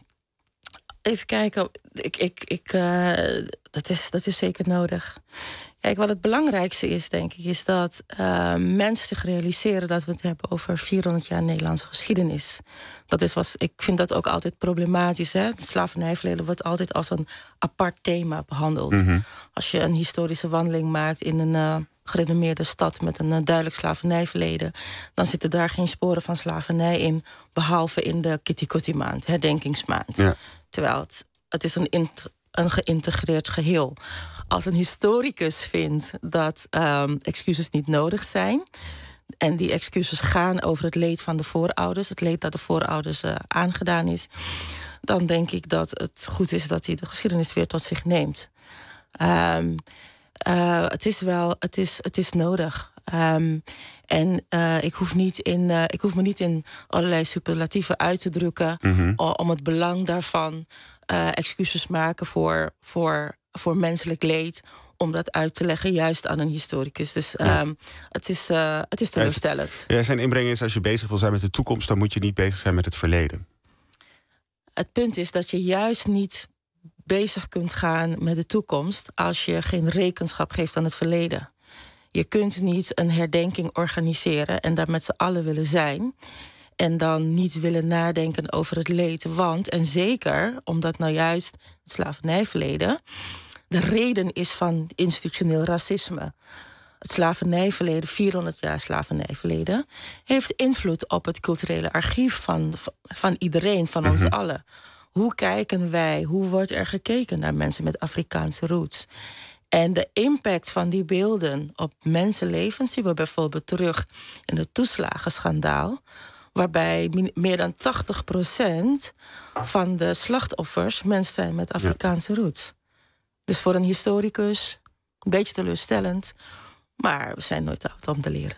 Even kijken. Dat is zeker nodig. Kijk, wat het belangrijkste is, denk ik, is dat mensen zich realiseren dat we het hebben over 400 jaar Nederlandse geschiedenis. Ik vind dat ook altijd problematisch. Hè? Het slavernijverleden wordt altijd als een apart thema behandeld. Mhm. Als je een historische wandeling maakt in een gerenommeerde stad met een duidelijk slavernijverleden, dan zitten daar geen sporen van slavernij in, behalve in de Kitty maand, herdenkingsmaand. Ja. Terwijl het is een geïntegreerd geheel. Als een historicus vindt dat excuses niet nodig zijn, en die excuses gaan over het leed van de voorouders, het leed dat de voorouders aangedaan is, dan denk ik dat het goed is dat hij de geschiedenis weer tot zich neemt. Het is nodig. Ik hoef me niet in allerlei superlatieven uit te drukken om het belang daarvan excuses maken voor menselijk leed, om dat uit te leggen, juist aan een historicus. Dus het is teleurstellend. Ja, zijn inbreng is, als je bezig wil zijn met de toekomst, dan moet je niet bezig zijn met het verleden. Het punt is dat je juist niet bezig kunt gaan met de toekomst als je geen rekenschap geeft aan het verleden. Je kunt niet een herdenking organiseren en daar met z'n allen willen zijn en dan niet willen nadenken over het leed. Want, en zeker omdat nou juist het slavernijverleden de reden is van institutioneel racisme. Het slavernijverleden, 400 jaar slavernijverleden, heeft invloed op het culturele archief van iedereen, van ons allen. Hoe kijken wij, hoe wordt er gekeken naar mensen met Afrikaanse roots? En de impact van die beelden op mensenlevens zien we bijvoorbeeld terug in het toeslagenschandaal, waarbij meer dan 80% van de slachtoffers mensen zijn met Afrikaanse roots. Dus voor een historicus een beetje teleurstellend, maar we zijn nooit te oud om te leren.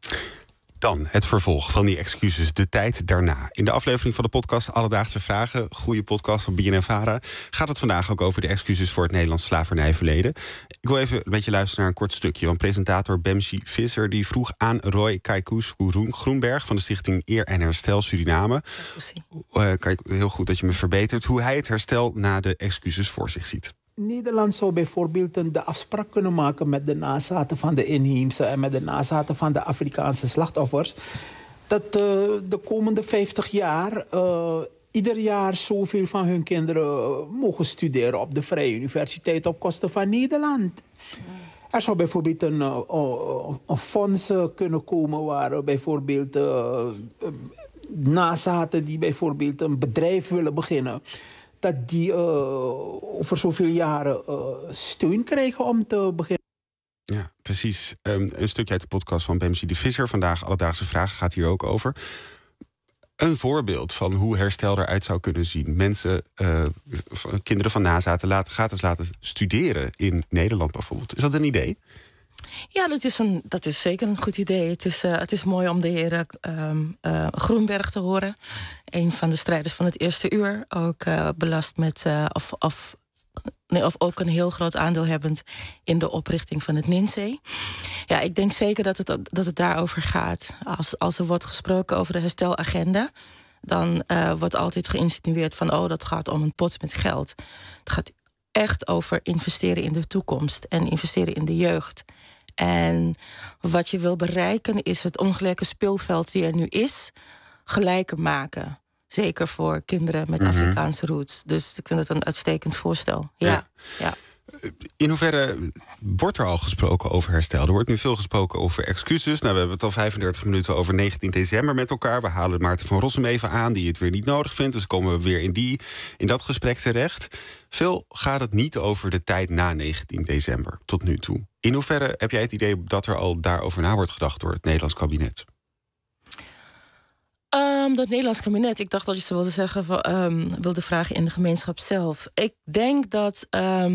Dan het vervolg van die excuses, de tijd daarna. In de aflevering van de podcast Alledaagse Vragen, goede podcast van BNNVARA, gaat het vandaag ook over de excuses voor het Nederlands slavernijverleden. Ik wil even een beetje luisteren naar een kort stukje van presentator Bemsi Visser. Die vroeg aan Roy Kaikous Groenberg van de stichting Eer en Herstel Suriname. Kijk, heel goed dat je me verbetert. Hoe hij het herstel na de excuses voor zich ziet. Nederland zou bijvoorbeeld de afspraak kunnen maken met de nazaten van de inheemse en met de nazaten van de Afrikaanse slachtoffers, dat de komende 50 jaar ieder jaar zoveel van hun kinderen mogen studeren op de Vrije Universiteit op kosten van Nederland. Er zou bijvoorbeeld een fonds kunnen komen waar bijvoorbeeld nazaten die bijvoorbeeld een bedrijf willen beginnen, dat die over zoveel jaren steun krijgen om te beginnen. Ja, precies. Een stukje uit de podcast van Bemsi de Visser. Vandaag Alledaagse Vragen gaat hier ook over. Een voorbeeld van hoe herstel eruit zou kunnen zien. Mensen, kinderen van nazaten gratis laten studeren in Nederland bijvoorbeeld. Is dat een idee? Ja, dat is zeker een goed idee. Het is mooi om de heer Groenberg te horen. Een van de strijders van het eerste uur. Ook belast met of ook een heel groot aandeel hebbend in de oprichting van het NINSE. Ja, ik denk zeker dat het daarover gaat. Als er wordt gesproken over de herstelagenda, dan wordt altijd geïnsinueerd van dat gaat om een pot met geld. Het gaat echt over investeren in de toekomst en investeren in de jeugd. En wat je wil bereiken is het ongelijke speelveld die er nu is gelijker maken. Zeker voor kinderen met Afrikaanse roots. Dus ik vind het een uitstekend voorstel. Ja. In hoeverre wordt er al gesproken over herstel? Er wordt nu veel gesproken over excuses. Nou, we hebben het al 35 minuten over 19 december met elkaar. We halen Maarten van Rossum even aan, die het weer niet nodig vindt. Dus komen we weer in dat gesprek terecht. Veel gaat het niet over de tijd na 19 december tot nu toe. In hoeverre heb jij het idee dat er al daarover na wordt gedacht door het Nederlands kabinet? Dat Nederlands kabinet, ik dacht dat je ze wilde zeggen, wilde vragen in de gemeenschap zelf. Ik denk dat,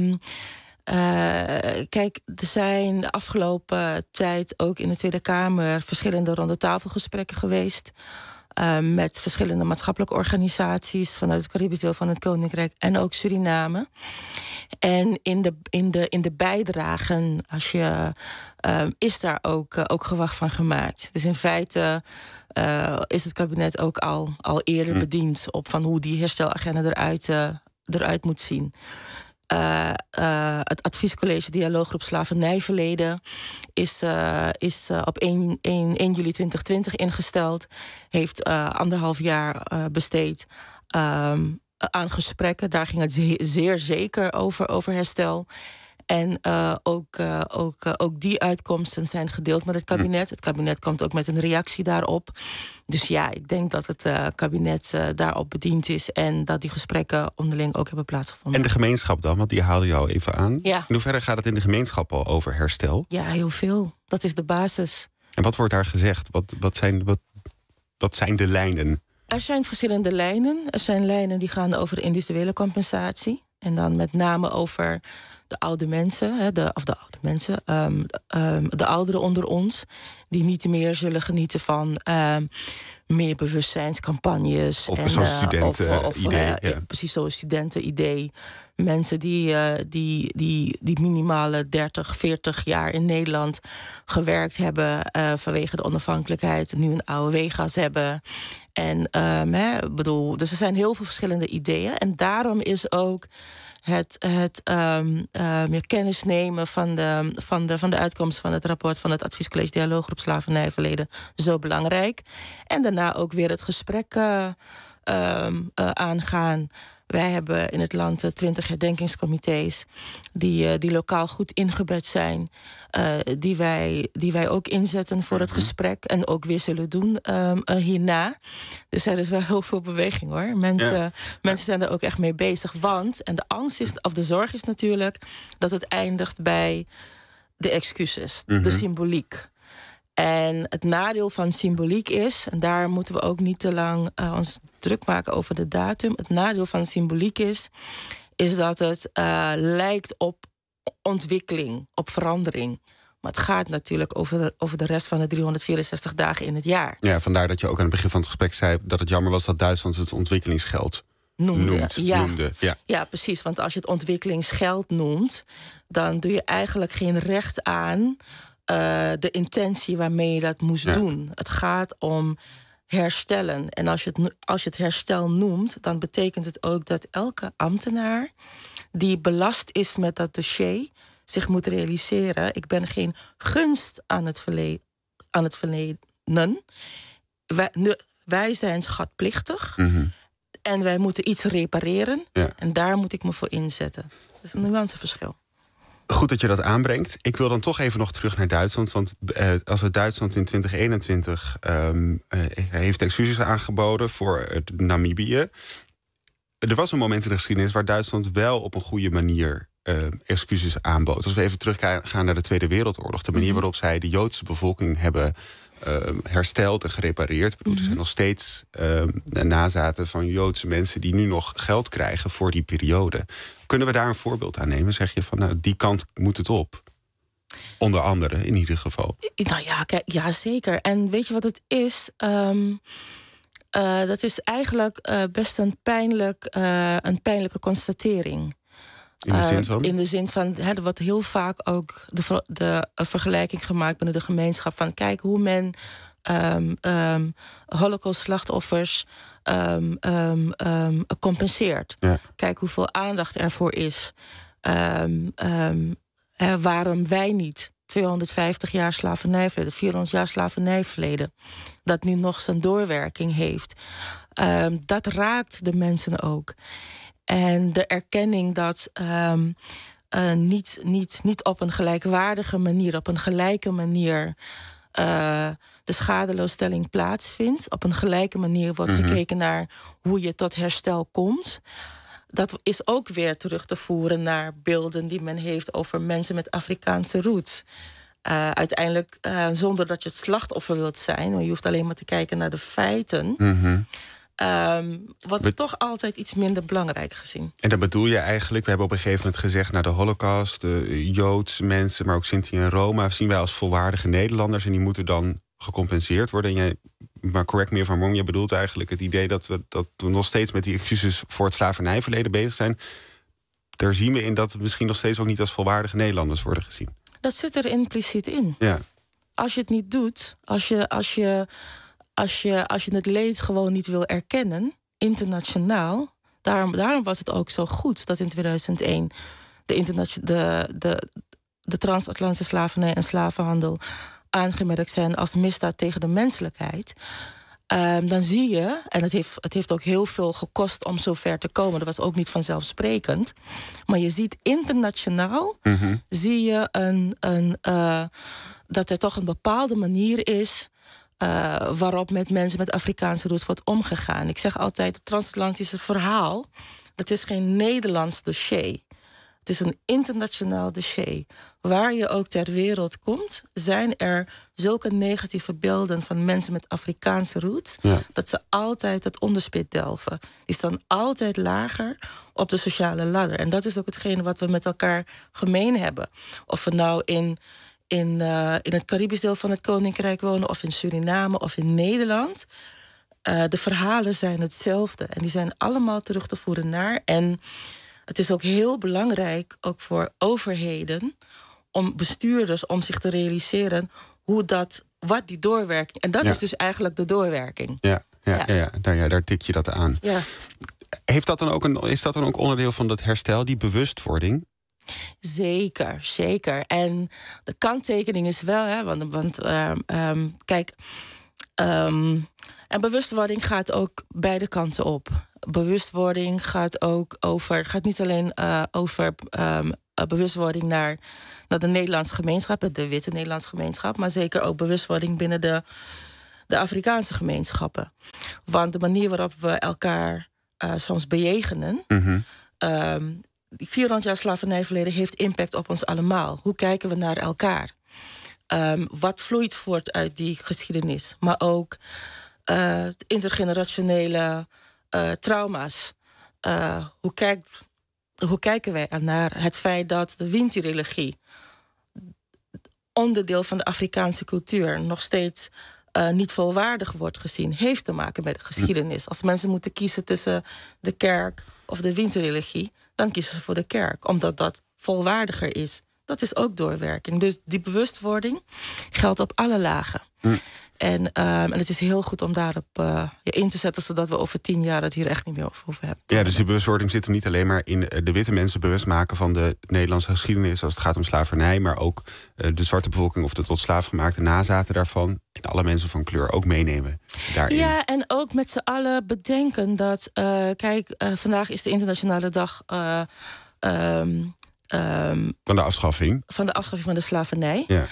kijk, er zijn de afgelopen tijd ook in de Tweede Kamer verschillende rondetafelgesprekken geweest. Met verschillende maatschappelijke organisaties vanuit het Caribisch deel van het Koninkrijk en ook Suriname. En in de bijdragen is daar ook gewag van gemaakt. Dus in feite is het kabinet ook al eerder bediend op van hoe die herstelagenda eruit moet zien. Het adviescollege Dialooggroep Slavernijverleden is op 1 juli 2020 ingesteld. Heeft 1,5 jaar besteed aan gesprekken. Daar ging het zeer zeker over herstel. En ook die uitkomsten zijn gedeeld met het kabinet. Het kabinet komt ook met een reactie daarop. Dus ja, ik denk dat het kabinet daarop bediend is en dat die gesprekken onderling ook hebben plaatsgevonden. En de gemeenschap dan, want die haalde jou even aan. Ja. In hoeverre gaat het in de gemeenschap al over herstel? Ja, heel veel. Dat is de basis. En wat wordt daar gezegd? Wat zijn de lijnen? Er zijn verschillende lijnen. Er zijn lijnen die gaan over individuele compensatie. En dan met name over de oude mensen, de ouderen onder ons, die niet meer zullen genieten van meer bewustzijnscampagnes. Of zo'n studenten-idee. Precies, zo'n studenten-idee. Mensen die minimale 30, 40 jaar in Nederland gewerkt hebben vanwege de onafhankelijkheid, nu een AOW-gas hebben. En dus er zijn heel veel verschillende ideeën. En daarom is ook meer kennis nemen van de uitkomst van het rapport van het Adviescollege Dialooggroep Slavernijverleden zo belangrijk. En daarna ook weer het gesprek aangaan. Wij hebben in het land 20 herdenkingscomité's die lokaal goed ingebed zijn. Die wij ook inzetten voor het gesprek en ook weer zullen doen hierna. Dus er is wel heel veel beweging hoor. Mensen zijn er ook echt mee bezig. Want, en de angst is, of de zorg is natuurlijk, dat het eindigt bij de excuses, de symboliek. En het nadeel van symboliek is, en daar moeten we ook niet te lang ons druk maken over de datum. Het nadeel van symboliek is dat het lijkt op ontwikkeling, op verandering. Maar het gaat natuurlijk over de rest van de 364 dagen in het jaar. Ja, vandaar dat je ook aan het begin van het gesprek zei dat het jammer was dat Duitsland het ontwikkelingsgeld noemde. Ja, precies. Want als je het ontwikkelingsgeld noemt, dan doe je eigenlijk geen recht aan de intentie waarmee je dat moest doen. Het gaat om herstellen. En als je het herstel noemt, dan betekent het ook dat elke ambtenaar die belast is met dat dossier zich moet realiseren: ik ben geen gunst aan het verlenen. Wij zijn schatplichtig. En wij moeten iets repareren. Ja. En daar moet ik me voor inzetten. Dat is een nuanceverschil. Goed dat je dat aanbrengt. Ik wil dan toch even nog terug naar Duitsland. Want als het Duitsland in 2021 heeft excuses aangeboden voor Namibië. Er was een moment in de geschiedenis waar Duitsland wel op een goede manier excuses aanbood. Als we even teruggaan naar de Tweede Wereldoorlog. De manier waarop zij de Joodse bevolking hebben hersteld en gerepareerd. Er zijn nog steeds nazaten van Joodse mensen die nu nog geld krijgen voor die periode. Kunnen we daar een voorbeeld aan nemen? Zeg je van, nou, die kant moet het op? Onder andere, in ieder geval. Nou ja, kijk, ja, zeker. En weet je wat het is? Dat is eigenlijk best een pijnlijke constatering. In de zin van? In de zin van, er wordt heel vaak ook de vergelijking gemaakt binnen de gemeenschap van, kijk hoe men Holocaust-slachtoffers compenseert. Ja. Kijk hoeveel aandacht ervoor is. Waarom wij niet 250 jaar slavernijverleden, 400 jaar slavernijverleden, dat nu nog zijn doorwerking heeft. Dat raakt de mensen ook. En de erkenning dat niet op een gelijkwaardige manier, op een gelijke manier de schadeloosstelling plaatsvindt. Op een gelijke manier wordt gekeken naar hoe je tot herstel komt. Dat is ook weer terug te voeren naar beelden die men heeft over mensen met Afrikaanse roots. Uiteindelijk, zonder dat je het slachtoffer wilt zijn, maar je hoeft alleen maar te kijken naar de feiten. Wordt toch altijd iets minder belangrijk gezien. En dat bedoel je eigenlijk, we hebben op een gegeven moment gezegd, naar de Holocaust, de Joodse mensen, maar ook Sinti en Roma, zien wij als volwaardige Nederlanders en die moeten dan gecompenseerd worden. Maar correct me if I'm wrong, je bedoelt eigenlijk het idee dat we nog steeds met die excuses voor het slavernijverleden bezig zijn. Daar zien we in dat we misschien nog steeds ook niet als volwaardige Nederlanders worden gezien. Dat zit er impliciet in. Ja. Als je het niet doet, als je het leed gewoon niet wil erkennen, internationaal. Daarom was het ook zo goed dat in 2001 de transatlantische slavernij en slavenhandel aangemerkt zijn als misdaad tegen de menselijkheid, dan zie je, en het heeft ook heel veel gekost om zover te komen. Dat was ook niet vanzelfsprekend. Maar je ziet internationaal, zie je dat er toch een bepaalde manier is waarop met mensen met Afrikaanse roots wordt omgegaan. Ik zeg altijd, het transatlantische verhaal, dat is geen Nederlands dossier. Het is een internationaal dossier. Waar je ook ter wereld komt, zijn er zulke negatieve beelden van mensen met Afrikaanse roots, dat ze altijd het onderspit delven. Die staan altijd lager op de sociale ladder. En dat is ook hetgene wat we met elkaar gemeen hebben. Of we nou in het Caribisch deel van het Koninkrijk wonen, of in Suriname, of in Nederland. De verhalen zijn hetzelfde. En die zijn allemaal terug te voeren naar. En het is ook heel belangrijk, ook voor overheden, om bestuurders, om zich te realiseren wat die doorwerking. En dat is dus eigenlijk de doorwerking. Daar tik je dat aan. Ja. Is dat dan ook onderdeel van dat herstel, die bewustwording? Zeker. En de kanttekening is wel, hè, want kijk, en bewustwording gaat ook beide kanten op. Bewustwording gaat niet alleen over bewustwording naar de Nederlandse gemeenschap, de witte Nederlandse gemeenschap, maar zeker ook bewustwording binnen de Afrikaanse gemeenschappen. Want de manier waarop we elkaar soms bejegenen, 400 jaar slavernijverleden heeft impact op ons allemaal. Hoe kijken we naar elkaar? Wat vloeit voort uit die geschiedenis? Maar ook intergenerationele trauma's. Hoe kijken wij ernaar? Het feit dat de Winti-religie, onderdeel van de Afrikaanse cultuur, nog steeds niet volwaardig wordt gezien, heeft te maken met de geschiedenis. Als mensen moeten kiezen tussen de kerk of de Winti-religie, dan kiezen ze voor de kerk, omdat dat volwaardiger is. Dat is ook doorwerking. Dus die bewustwording geldt op alle lagen. En het is heel goed om daarop in te zetten, zodat we over 10 jaar het hier echt niet meer over hoeven hebben. Ja, dus die bewustwording zit hem niet alleen maar in de witte mensen bewust maken van de Nederlandse geschiedenis als het gaat om slavernij, maar ook de zwarte bevolking of de tot slaafgemaakte nazaten daarvan en alle mensen van kleur ook meenemen daarin. Ja, en ook met z'n allen bedenken dat, vandaag is de internationale dag van de afschaffing. Van de afschaffing van de slavernij. Ja.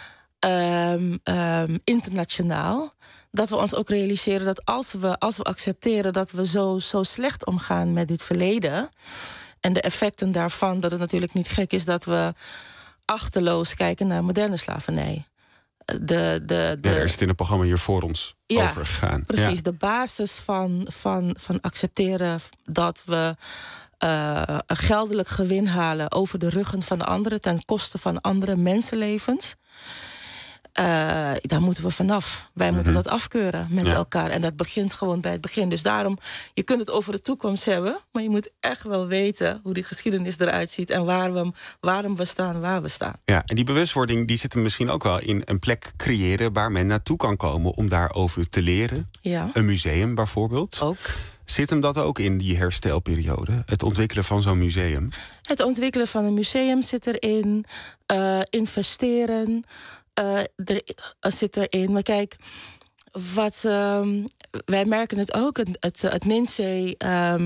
Internationaal. Dat we ons ook realiseren dat als we accepteren dat we zo slecht omgaan met dit verleden en de effecten daarvan, dat het natuurlijk niet gek is dat we achterloos kijken naar moderne slavernij. Er is het in het programma hier voor ons over gegaan. Precies, de basis van accepteren dat we een geldelijk gewin halen over de ruggen van anderen ten koste van andere mensenlevens. Daar moeten we vanaf. Wij moeten dat afkeuren met elkaar. En dat begint gewoon bij het begin. Dus daarom, je kunt het over de toekomst hebben, maar je moet echt wel weten hoe die geschiedenis eruit ziet en waarom we staan waar we staan. Ja, en die bewustwording die zit er misschien ook wel in een plek creëren waar men naartoe kan komen om daarover te leren. Ja. Een museum bijvoorbeeld. Ook. Zit hem dat ook in die herstelperiode? Het ontwikkelen van zo'n museum? Het ontwikkelen van een museum zit erin. Investeren zit erin. Maar kijk, wij merken het ook. Het NINSEE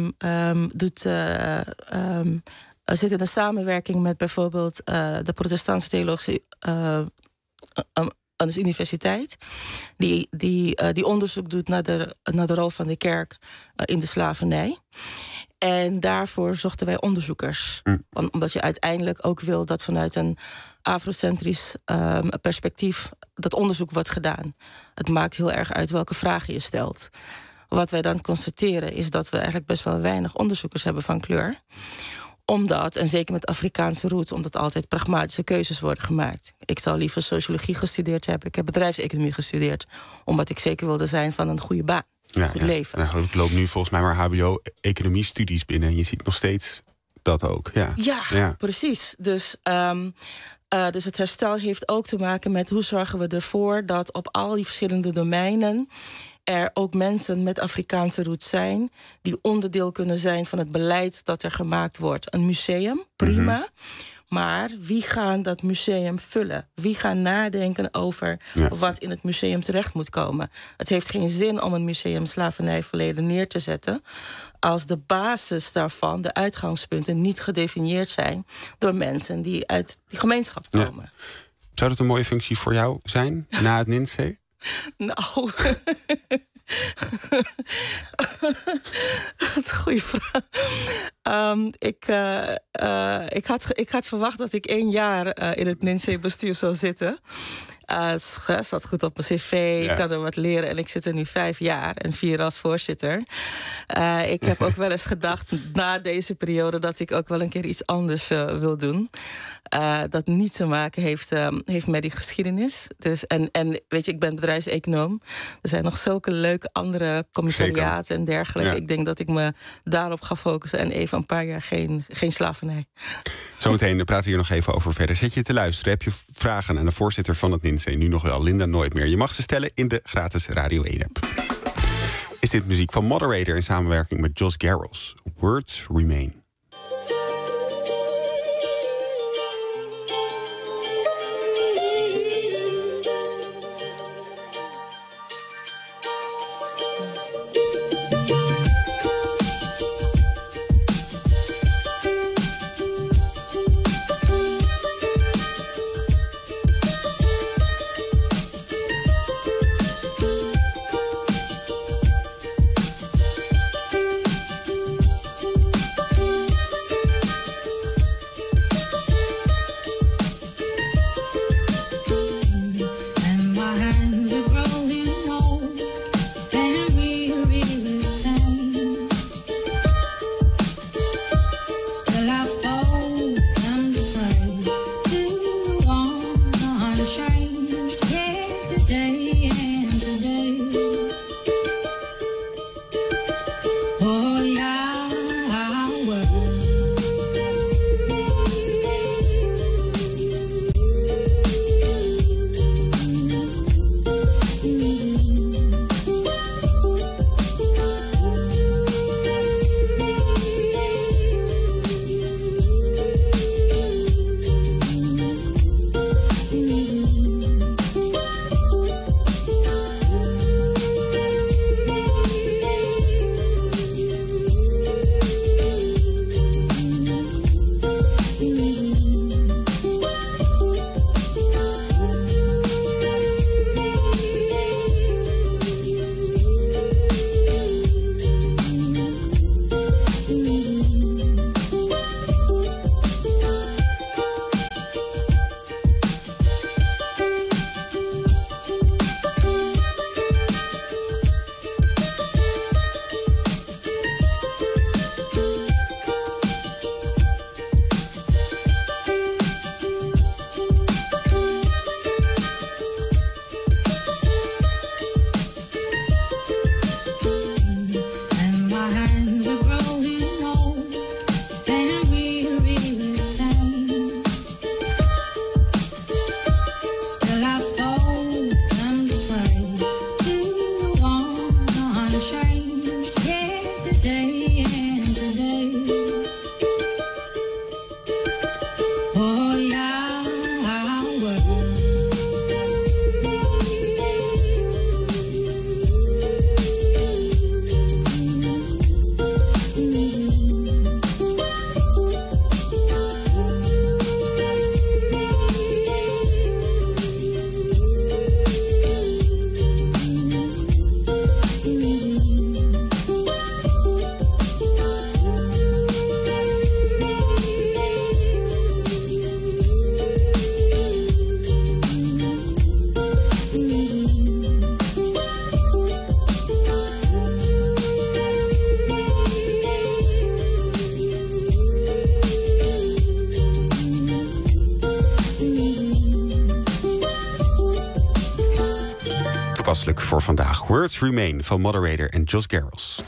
zit in een samenwerking met bijvoorbeeld de Protestantse Theologische Universiteit. Die onderzoek doet naar de rol van de kerk in de slavernij. En daarvoor zochten wij onderzoekers. Omdat je uiteindelijk ook wil dat vanuit een afrocentrisch perspectief dat onderzoek wordt gedaan. Het maakt heel erg uit welke vragen je stelt. Wat wij dan constateren is dat we eigenlijk best wel weinig onderzoekers hebben van kleur. Omdat, en zeker met Afrikaanse roots, omdat altijd pragmatische keuzes worden gemaakt. Ik zou liever sociologie gestudeerd hebben. Ik heb bedrijfseconomie gestudeerd. Omdat ik zeker wilde zijn van een goede baan. Goed leven. Nou, ik loop nu volgens mij maar HBO-economie-studies binnen. En je ziet nog steeds dat ook. Ja, precies. Dus het herstel heeft ook te maken met hoe zorgen we ervoor dat op al die verschillende domeinen er ook mensen met Afrikaanse roots zijn die onderdeel kunnen zijn van het beleid dat er gemaakt wordt. Een museum, prima. Maar wie gaan dat museum vullen? Wie gaan nadenken over wat in het museum terecht moet komen? Het heeft geen zin om een museum slavernijverleden neer te zetten als de basis daarvan, de uitgangspunten, niet gedefinieerd zijn door mensen die uit die gemeenschap komen. Ja. Zou dat een mooie functie voor jou zijn, na het NINSE? Nou, dat is een goede vraag. Ik had verwacht dat ik 1 jaar in het NINSE-bestuur zou zitten. Het zat goed op mijn cv, ik kan er wat leren en ik zit er nu 5 jaar en 4 als voorzitter. Ik heb ook wel eens gedacht na deze periode dat ik ook wel een keer iets anders wil doen. Dat niet te maken heeft met die geschiedenis. Dus, en weet je, ik ben bedrijfseconoom. Er zijn nog zulke leuke andere commissariaten en dergelijke. Ik denk dat ik me daarop ga focussen en even een paar jaar geen slavernij. Zometeen praten we hier nog even over verder. Zet je te luisteren, heb je vragen aan de voorzitter van het NINSE, nu nog wel, Linda Nooitmeer. Je mag ze stellen in de gratis Radio 1-app. Is dit muziek van Moderator in samenwerking met Josh Garrels. Words Remain. Toepasselijk voor vandaag. Words Remain van Moderator en Josh Garrels.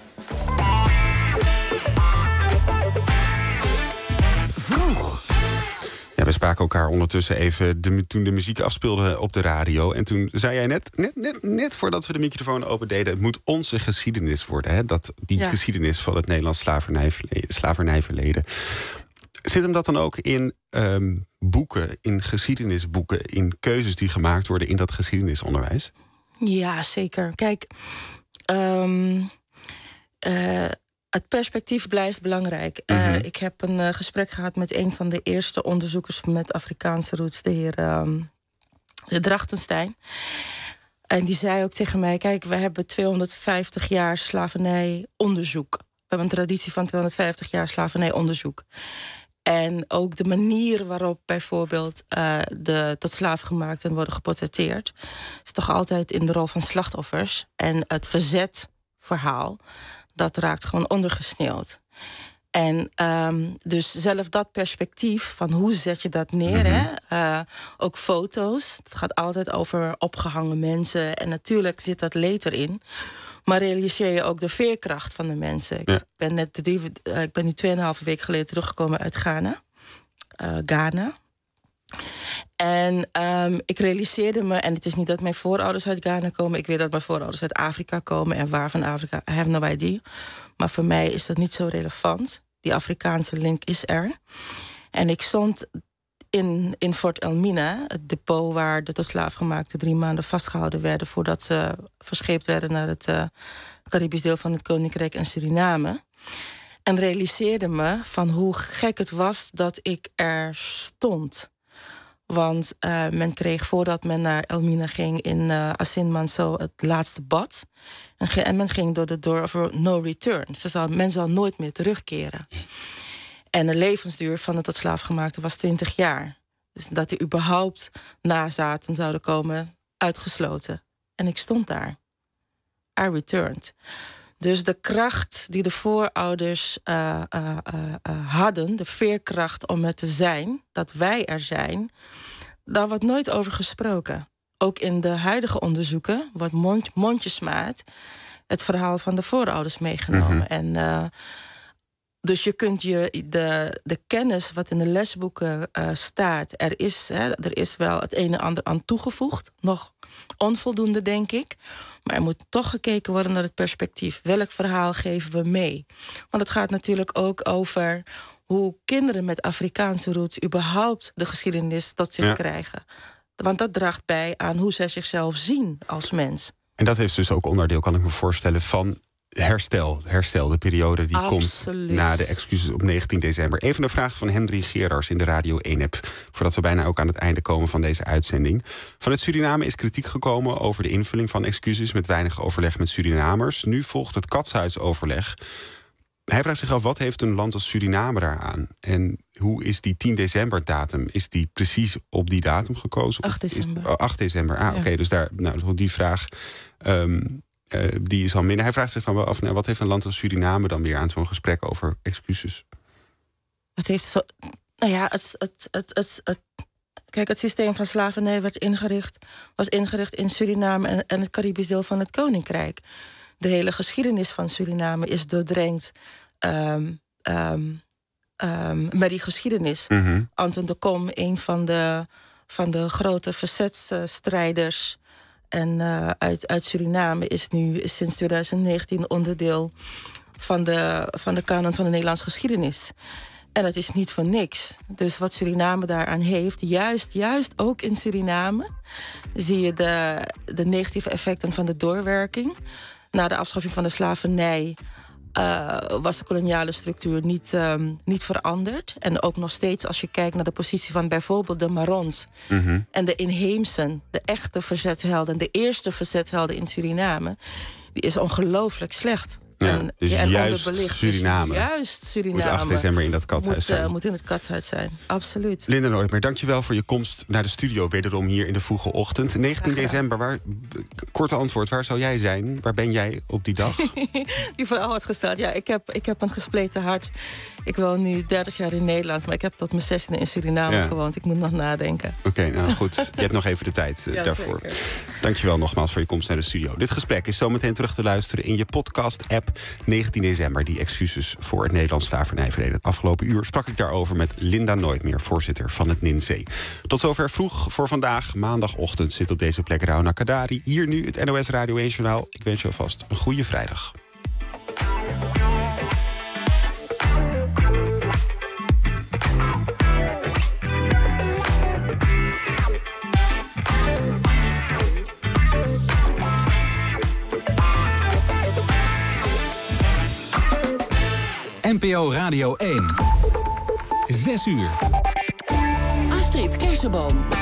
spraken elkaar ondertussen even toen de muziek afspeelde op de radio. En toen zei jij net voordat we de microfoon opendeden, het moet onze geschiedenis worden. Hè? Die geschiedenis van het Nederlands slavernijverleden. Zit hem dat dan ook in boeken, in geschiedenisboeken, in keuzes die gemaakt worden in dat geschiedenisonderwijs? Ja, zeker. Kijk, het perspectief blijft belangrijk. Ik heb een gesprek gehad met een van de eerste onderzoekers met Afrikaanse roots, de heer Drachtenstein. En die zei ook tegen mij, kijk, we hebben 250 jaar slavernijonderzoek. We hebben een traditie van 250 jaar slavernijonderzoek. En ook de manier waarop bijvoorbeeld de tot slaafgemaakten worden geportretteerd, is toch altijd in de rol van slachtoffers. En het verzetverhaal, dat raakt gewoon ondergesneeuwd. En dus zelf dat perspectief van hoe zet je dat neer, hè? Ook foto's, het gaat altijd over opgehangen mensen. En natuurlijk zit dat leed erin. Maar realiseer je ook de veerkracht van de mensen. Ja. Ik ben nu 2,5 week geleden teruggekomen uit Ghana. En ik realiseerde me, en het is niet dat mijn voorouders uit Ghana komen. Ik weet dat mijn voorouders uit Afrika komen. En waar van Afrika, I have no idea. Maar voor mij is dat niet zo relevant. Die Afrikaanse link is er. En ik stond in Fort Elmina, het depot waar de tot slaafgemaakten 3 maanden vastgehouden werden voordat ze verscheept werden naar het Caribisch deel van het Koninkrijk en Suriname. En realiseerde me van hoe gek het was dat ik er stond. Want men kreeg, voordat men naar Elmina ging in Asin Manso, het laatste bad. En men ging door de door of no return. Men zou nooit meer terugkeren. En de levensduur van de tot slaafgemaakte was 20 jaar. Dus dat die überhaupt nazaten zouden komen, uitgesloten. En ik stond daar. I returned. Dus de kracht die de voorouders hadden, de veerkracht om er te zijn, dat wij er zijn, daar wordt nooit over gesproken. Ook in de huidige onderzoeken wordt mondjesmaat het verhaal van de voorouders meegenomen. En dus je kunt de kennis wat in de lesboeken staat, er is wel het een en ander aan toegevoegd. Nog onvoldoende, denk ik. Maar er moet toch gekeken worden naar het perspectief. Welk verhaal geven we mee? Want het gaat natuurlijk ook over hoe kinderen met Afrikaanse roots überhaupt de geschiedenis tot zich krijgen. Want dat draagt bij aan hoe zij zichzelf zien als mens. En dat is dus ook onderdeel, kan ik me voorstellen, van herstel. De periode die komt na de excuses op 19 december. Even een vraag van Henry Gerards in de Radio 1-app. Voordat we bijna ook aan het einde komen van deze uitzending. Vanuit Suriname is kritiek gekomen over de invulling van excuses met weinig overleg met Surinamers. Nu volgt het katshuisoverleg. Hij vraagt zich af, wat heeft een land als Suriname daaraan? En hoe is die 10 december datum? Is die precies op die datum gekozen? 8 december. 8 december, oké. Dus daar, die vraag die is al minder. Hij vraagt zich dan wel af, wat heeft een land als Suriname dan weer aan zo'n gesprek over excuses? Het heeft kijk, het systeem van slavernij was ingericht in Suriname en het Caribisch deel van het Koninkrijk. De hele geschiedenis van Suriname is doordrenkt met die geschiedenis. Anton de Kom, een van de grote verzetsstrijders en uit Suriname, is nu sinds 2019 onderdeel van de kanon van de Nederlandse geschiedenis. En dat is niet voor niks. Dus wat Suriname daaraan heeft, juist ook in Suriname, zie je de negatieve effecten van de doorwerking. Na de afschaffing van de slavernij was de koloniale structuur niet veranderd. En ook nog steeds, als je kijkt naar de positie van bijvoorbeeld de Marons en de inheemsen, de echte verzethelden, de eerste verzethelden in Suriname, die is ongelooflijk slecht. Ja, dus juist Suriname. Juist Suriname. Moet 8 december in dat katshuis zijn. Moet in het katshuis zijn, absoluut. Linda Nooitmer, dankjewel voor je komst naar de studio wederom hier in de vroege ochtend. 19 december, korte antwoord, waar zou jij zijn? Waar ben jij op die dag? Die vrouw had gesteld. Ja, ik heb een gespleten hart. Ik woon nu 30 jaar in Nederland, maar ik heb tot mijn 16e in Suriname gewoond. Ik moet nog nadenken. Oké, nou goed. Je hebt nog even de tijd daarvoor. Zeker. Dankjewel nogmaals voor je komst naar de studio. Dit gesprek is zometeen terug te luisteren in je podcast-app. 19 december, die excuses voor het Nederlands slavernijverleden. Het afgelopen uur sprak ik daarover met Linda Nooitmeer, voorzitter van het NINSE. Tot zover vroeg voor vandaag. Maandagochtend zit op deze plek Rauna Kadari. Hier nu het NOS Radio 1 Journaal. Ik wens je alvast een goede vrijdag. NPO Radio 1. 6 uur. Astrid Kersenboom.